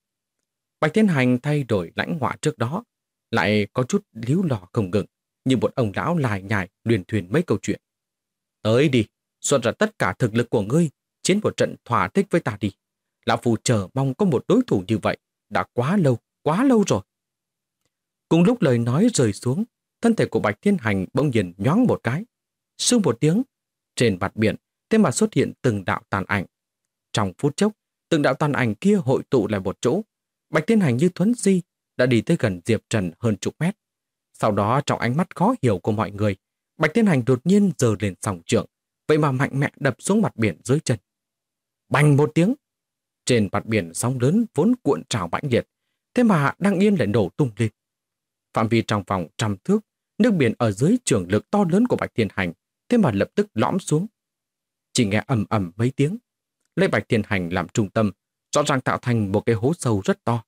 Bạch Thiên Hành thay đổi lãnh họa trước đó, lại có chút líu lò không ngừng, như một ông lão lải nhải luyên thuyền mấy câu chuyện. Tới đi, xuất ra tất cả thực lực của ngươi, chiến một trận thỏa thích với ta đi. Lão Phu chờ mong có một đối thủ như vậy, đã quá lâu rồi. Cùng lúc lời nói rơi xuống, thân thể của Bạch Thiên Hành bỗng nhiên nhoáng một cái. Sưu một tiếng, trên mặt biển, thế mà xuất hiện từng đạo tàn ảnh. Trong phút chốc, từng đạo tàn ảnh kia hội tụ lại một chỗ. Bạch Thiên Hành như thuấn di, đã đi tới gần Diệp Trần hơn chục mét. Sau đó trong ánh mắt khó hiểu của mọi người, Bạch Thiên Hành đột nhiên giơ lên sòng trượng, vậy mà mạnh mẽ đập xuống mặt biển dưới chân. Bành một tiếng, trên mặt biển sóng lớn vốn cuộn trào mãnh liệt, thế mà đang yên lại nổ tung lên. Phạm vi trong vòng 100 thước, nước biển ở dưới trường lực to lớn của Bạch Thiên Hành, thế mà lập tức lõm xuống. Chỉ nghe ầm ầm mấy tiếng, lấy Bạch Thiên Hành làm trung tâm, rõ ràng tạo thành một cái hố sâu rất to.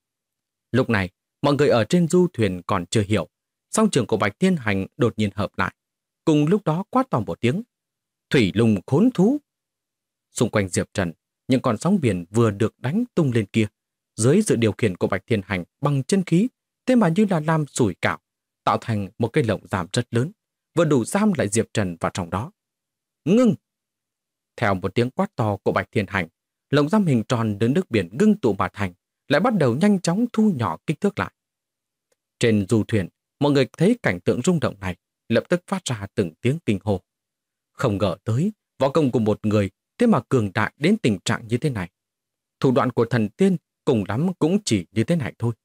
Lúc này, mọi người ở trên du thuyền còn chưa hiểu, song trường của Bạch Thiên Hành đột nhiên hợp lại. Cùng lúc đó quát to một tiếng, thủy lùng khốn thú. Xung quanh Diệp Trần, những con sóng biển vừa được đánh tung lên kia, dưới sự điều khiển của Bạch Thiên Hành bằng chân khí, thế mà như là làm sủi cảo, tạo thành một cái lồng giam rất lớn, vừa đủ giam lại Diệp Trần vào trong đó. Ngưng! Theo một tiếng quát to của Bạch Thiên Hành, lồng giam hình tròn đến nước biển ngưng tụ mà thành, lại bắt đầu nhanh chóng thu nhỏ kích thước lại. Trên du thuyền, mọi người thấy cảnh tượng rung động này, lập tức phát ra từng tiếng kinh hô. Không ngờ tới, võ công của một người thế mà cường đại đến tình trạng như thế này. Thủ đoạn của thần tiên cùng lắm cũng chỉ như thế này thôi.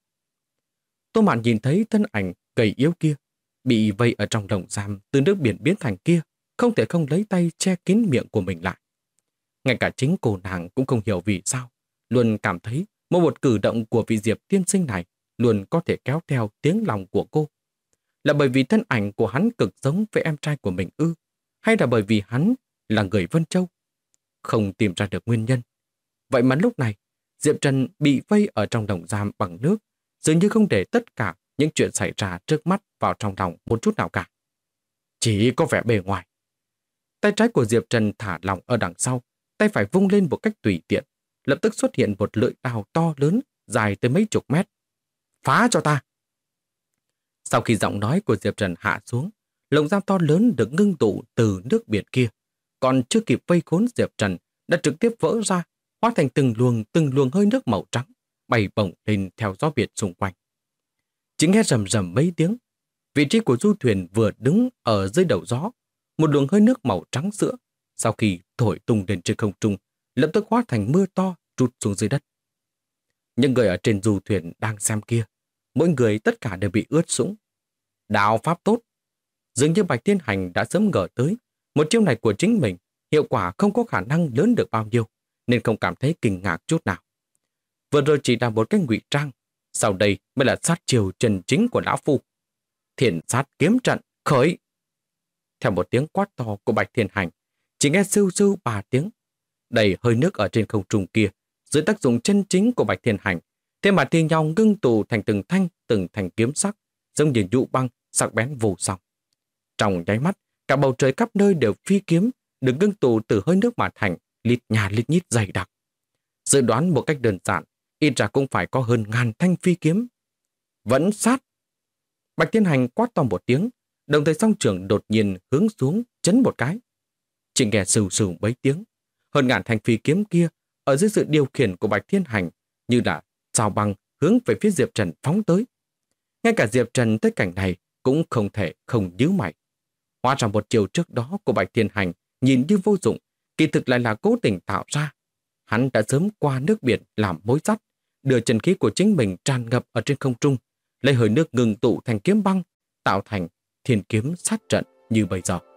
Tô Mạn nhìn thấy thân ảnh gầy yếu kia, bị vây ở trong lồng giam từ nước biển biến thành kia, không thể không lấy tay che kín miệng của mình lại. Ngay cả chính cô nàng cũng không hiểu vì sao, luôn cảm thấy một cử động của vị Diệp tiên sinh này luôn có thể kéo theo tiếng lòng của cô. Là bởi vì thân ảnh của hắn cực giống với em trai của mình ư? Hay là bởi vì hắn là người Vân Châu? Không tìm ra được nguyên nhân. Vậy mà lúc này, Diệp Trần bị vây ở trong lồng giam bằng nước, dường như không để tất cả những chuyện xảy ra trước mắt vào trong lòng một chút nào cả. Chỉ có vẻ bề ngoài. Tay trái của Diệp Trần thả lỏng ở đằng sau, tay phải vung lên một cách tùy tiện. Lập tức xuất hiện một lưỡi đao to lớn, dài tới mấy chục mét. Phá cho ta! Sau khi giọng nói của Diệp Trần hạ xuống, lồng giam to lớn được ngưng tụ từ nước biển kia. Còn chưa kịp vây khốn Diệp Trần, đã trực tiếp vỡ ra, hóa thành từng luồng hơi nước màu trắng, bay bổng lên theo gió biển xung quanh. Chỉ nghe rầm rầm mấy tiếng, vị trí của du thuyền vừa đứng ở dưới đầu gió, một luồng hơi nước màu trắng sữa, sau khi thổi tung lên trên không trung, lập tức hóa thành mưa to trút xuống dưới đất. Những người ở trên du thuyền đang xem kia, mỗi người tất cả đều bị ướt sũng. Đạo pháp tốt. Dường như Bạch Thiên Hành đã sớm ngờ tới, một chiêu này của chính mình hiệu quả không có khả năng lớn được bao nhiêu, nên không cảm thấy kinh ngạc chút nào. Vừa rồi chỉ là một cái ngụy trang, sau đây mới là sát chiêu chân chính của lão phu. Thiền sát kiếm trận, khởi! Theo một tiếng quát to của Bạch Thiên Hành, chỉ nghe sưu sưu 3 tiếng. Đầy hơi nước ở trên không trung kia, dưới tác dụng chân chính của Bạch Thiên Hành, thế mà thì nhau ngưng tụ thành từng thanh kiếm sắc, giống như nhũ băng, sắc bén vô song. Trong nháy mắt, cả bầu trời khắp nơi đều phi kiếm, được ngưng tụ từ hơi nước mà thành, lít nhà lít nhít dày đặc. Dự đoán một cách đơn giản, ít ra cũng phải có hơn 1000 thanh phi kiếm. Vẫn sát! Bạch Thiên Hành quát to một tiếng, đồng thời song trưởng đột nhiên hướng xuống, chấn một cái. Chỉ nghe sù sù mấy tiếng, hơn 1000 thanh phi kiếm kia, ở dưới sự điều khiển của Bạch Thiên Hành, như là sao băng hướng về phía Diệp Trần phóng tới. Ngay cả Diệp Trần tới cảnh này cũng không thể không nhíu mày. Hóa ra một chiều trước đó của Bạch Thiên Hành nhìn như vô dụng, kỳ thực lại là cố tình tạo ra. Hắn đã sớm qua nước biển làm mối sắt, đưa chân khí của chính mình tràn ngập ở trên không trung, lấy hơi nước ngừng tụ thành kiếm băng, tạo thành thiên kiếm sát trận như bây giờ.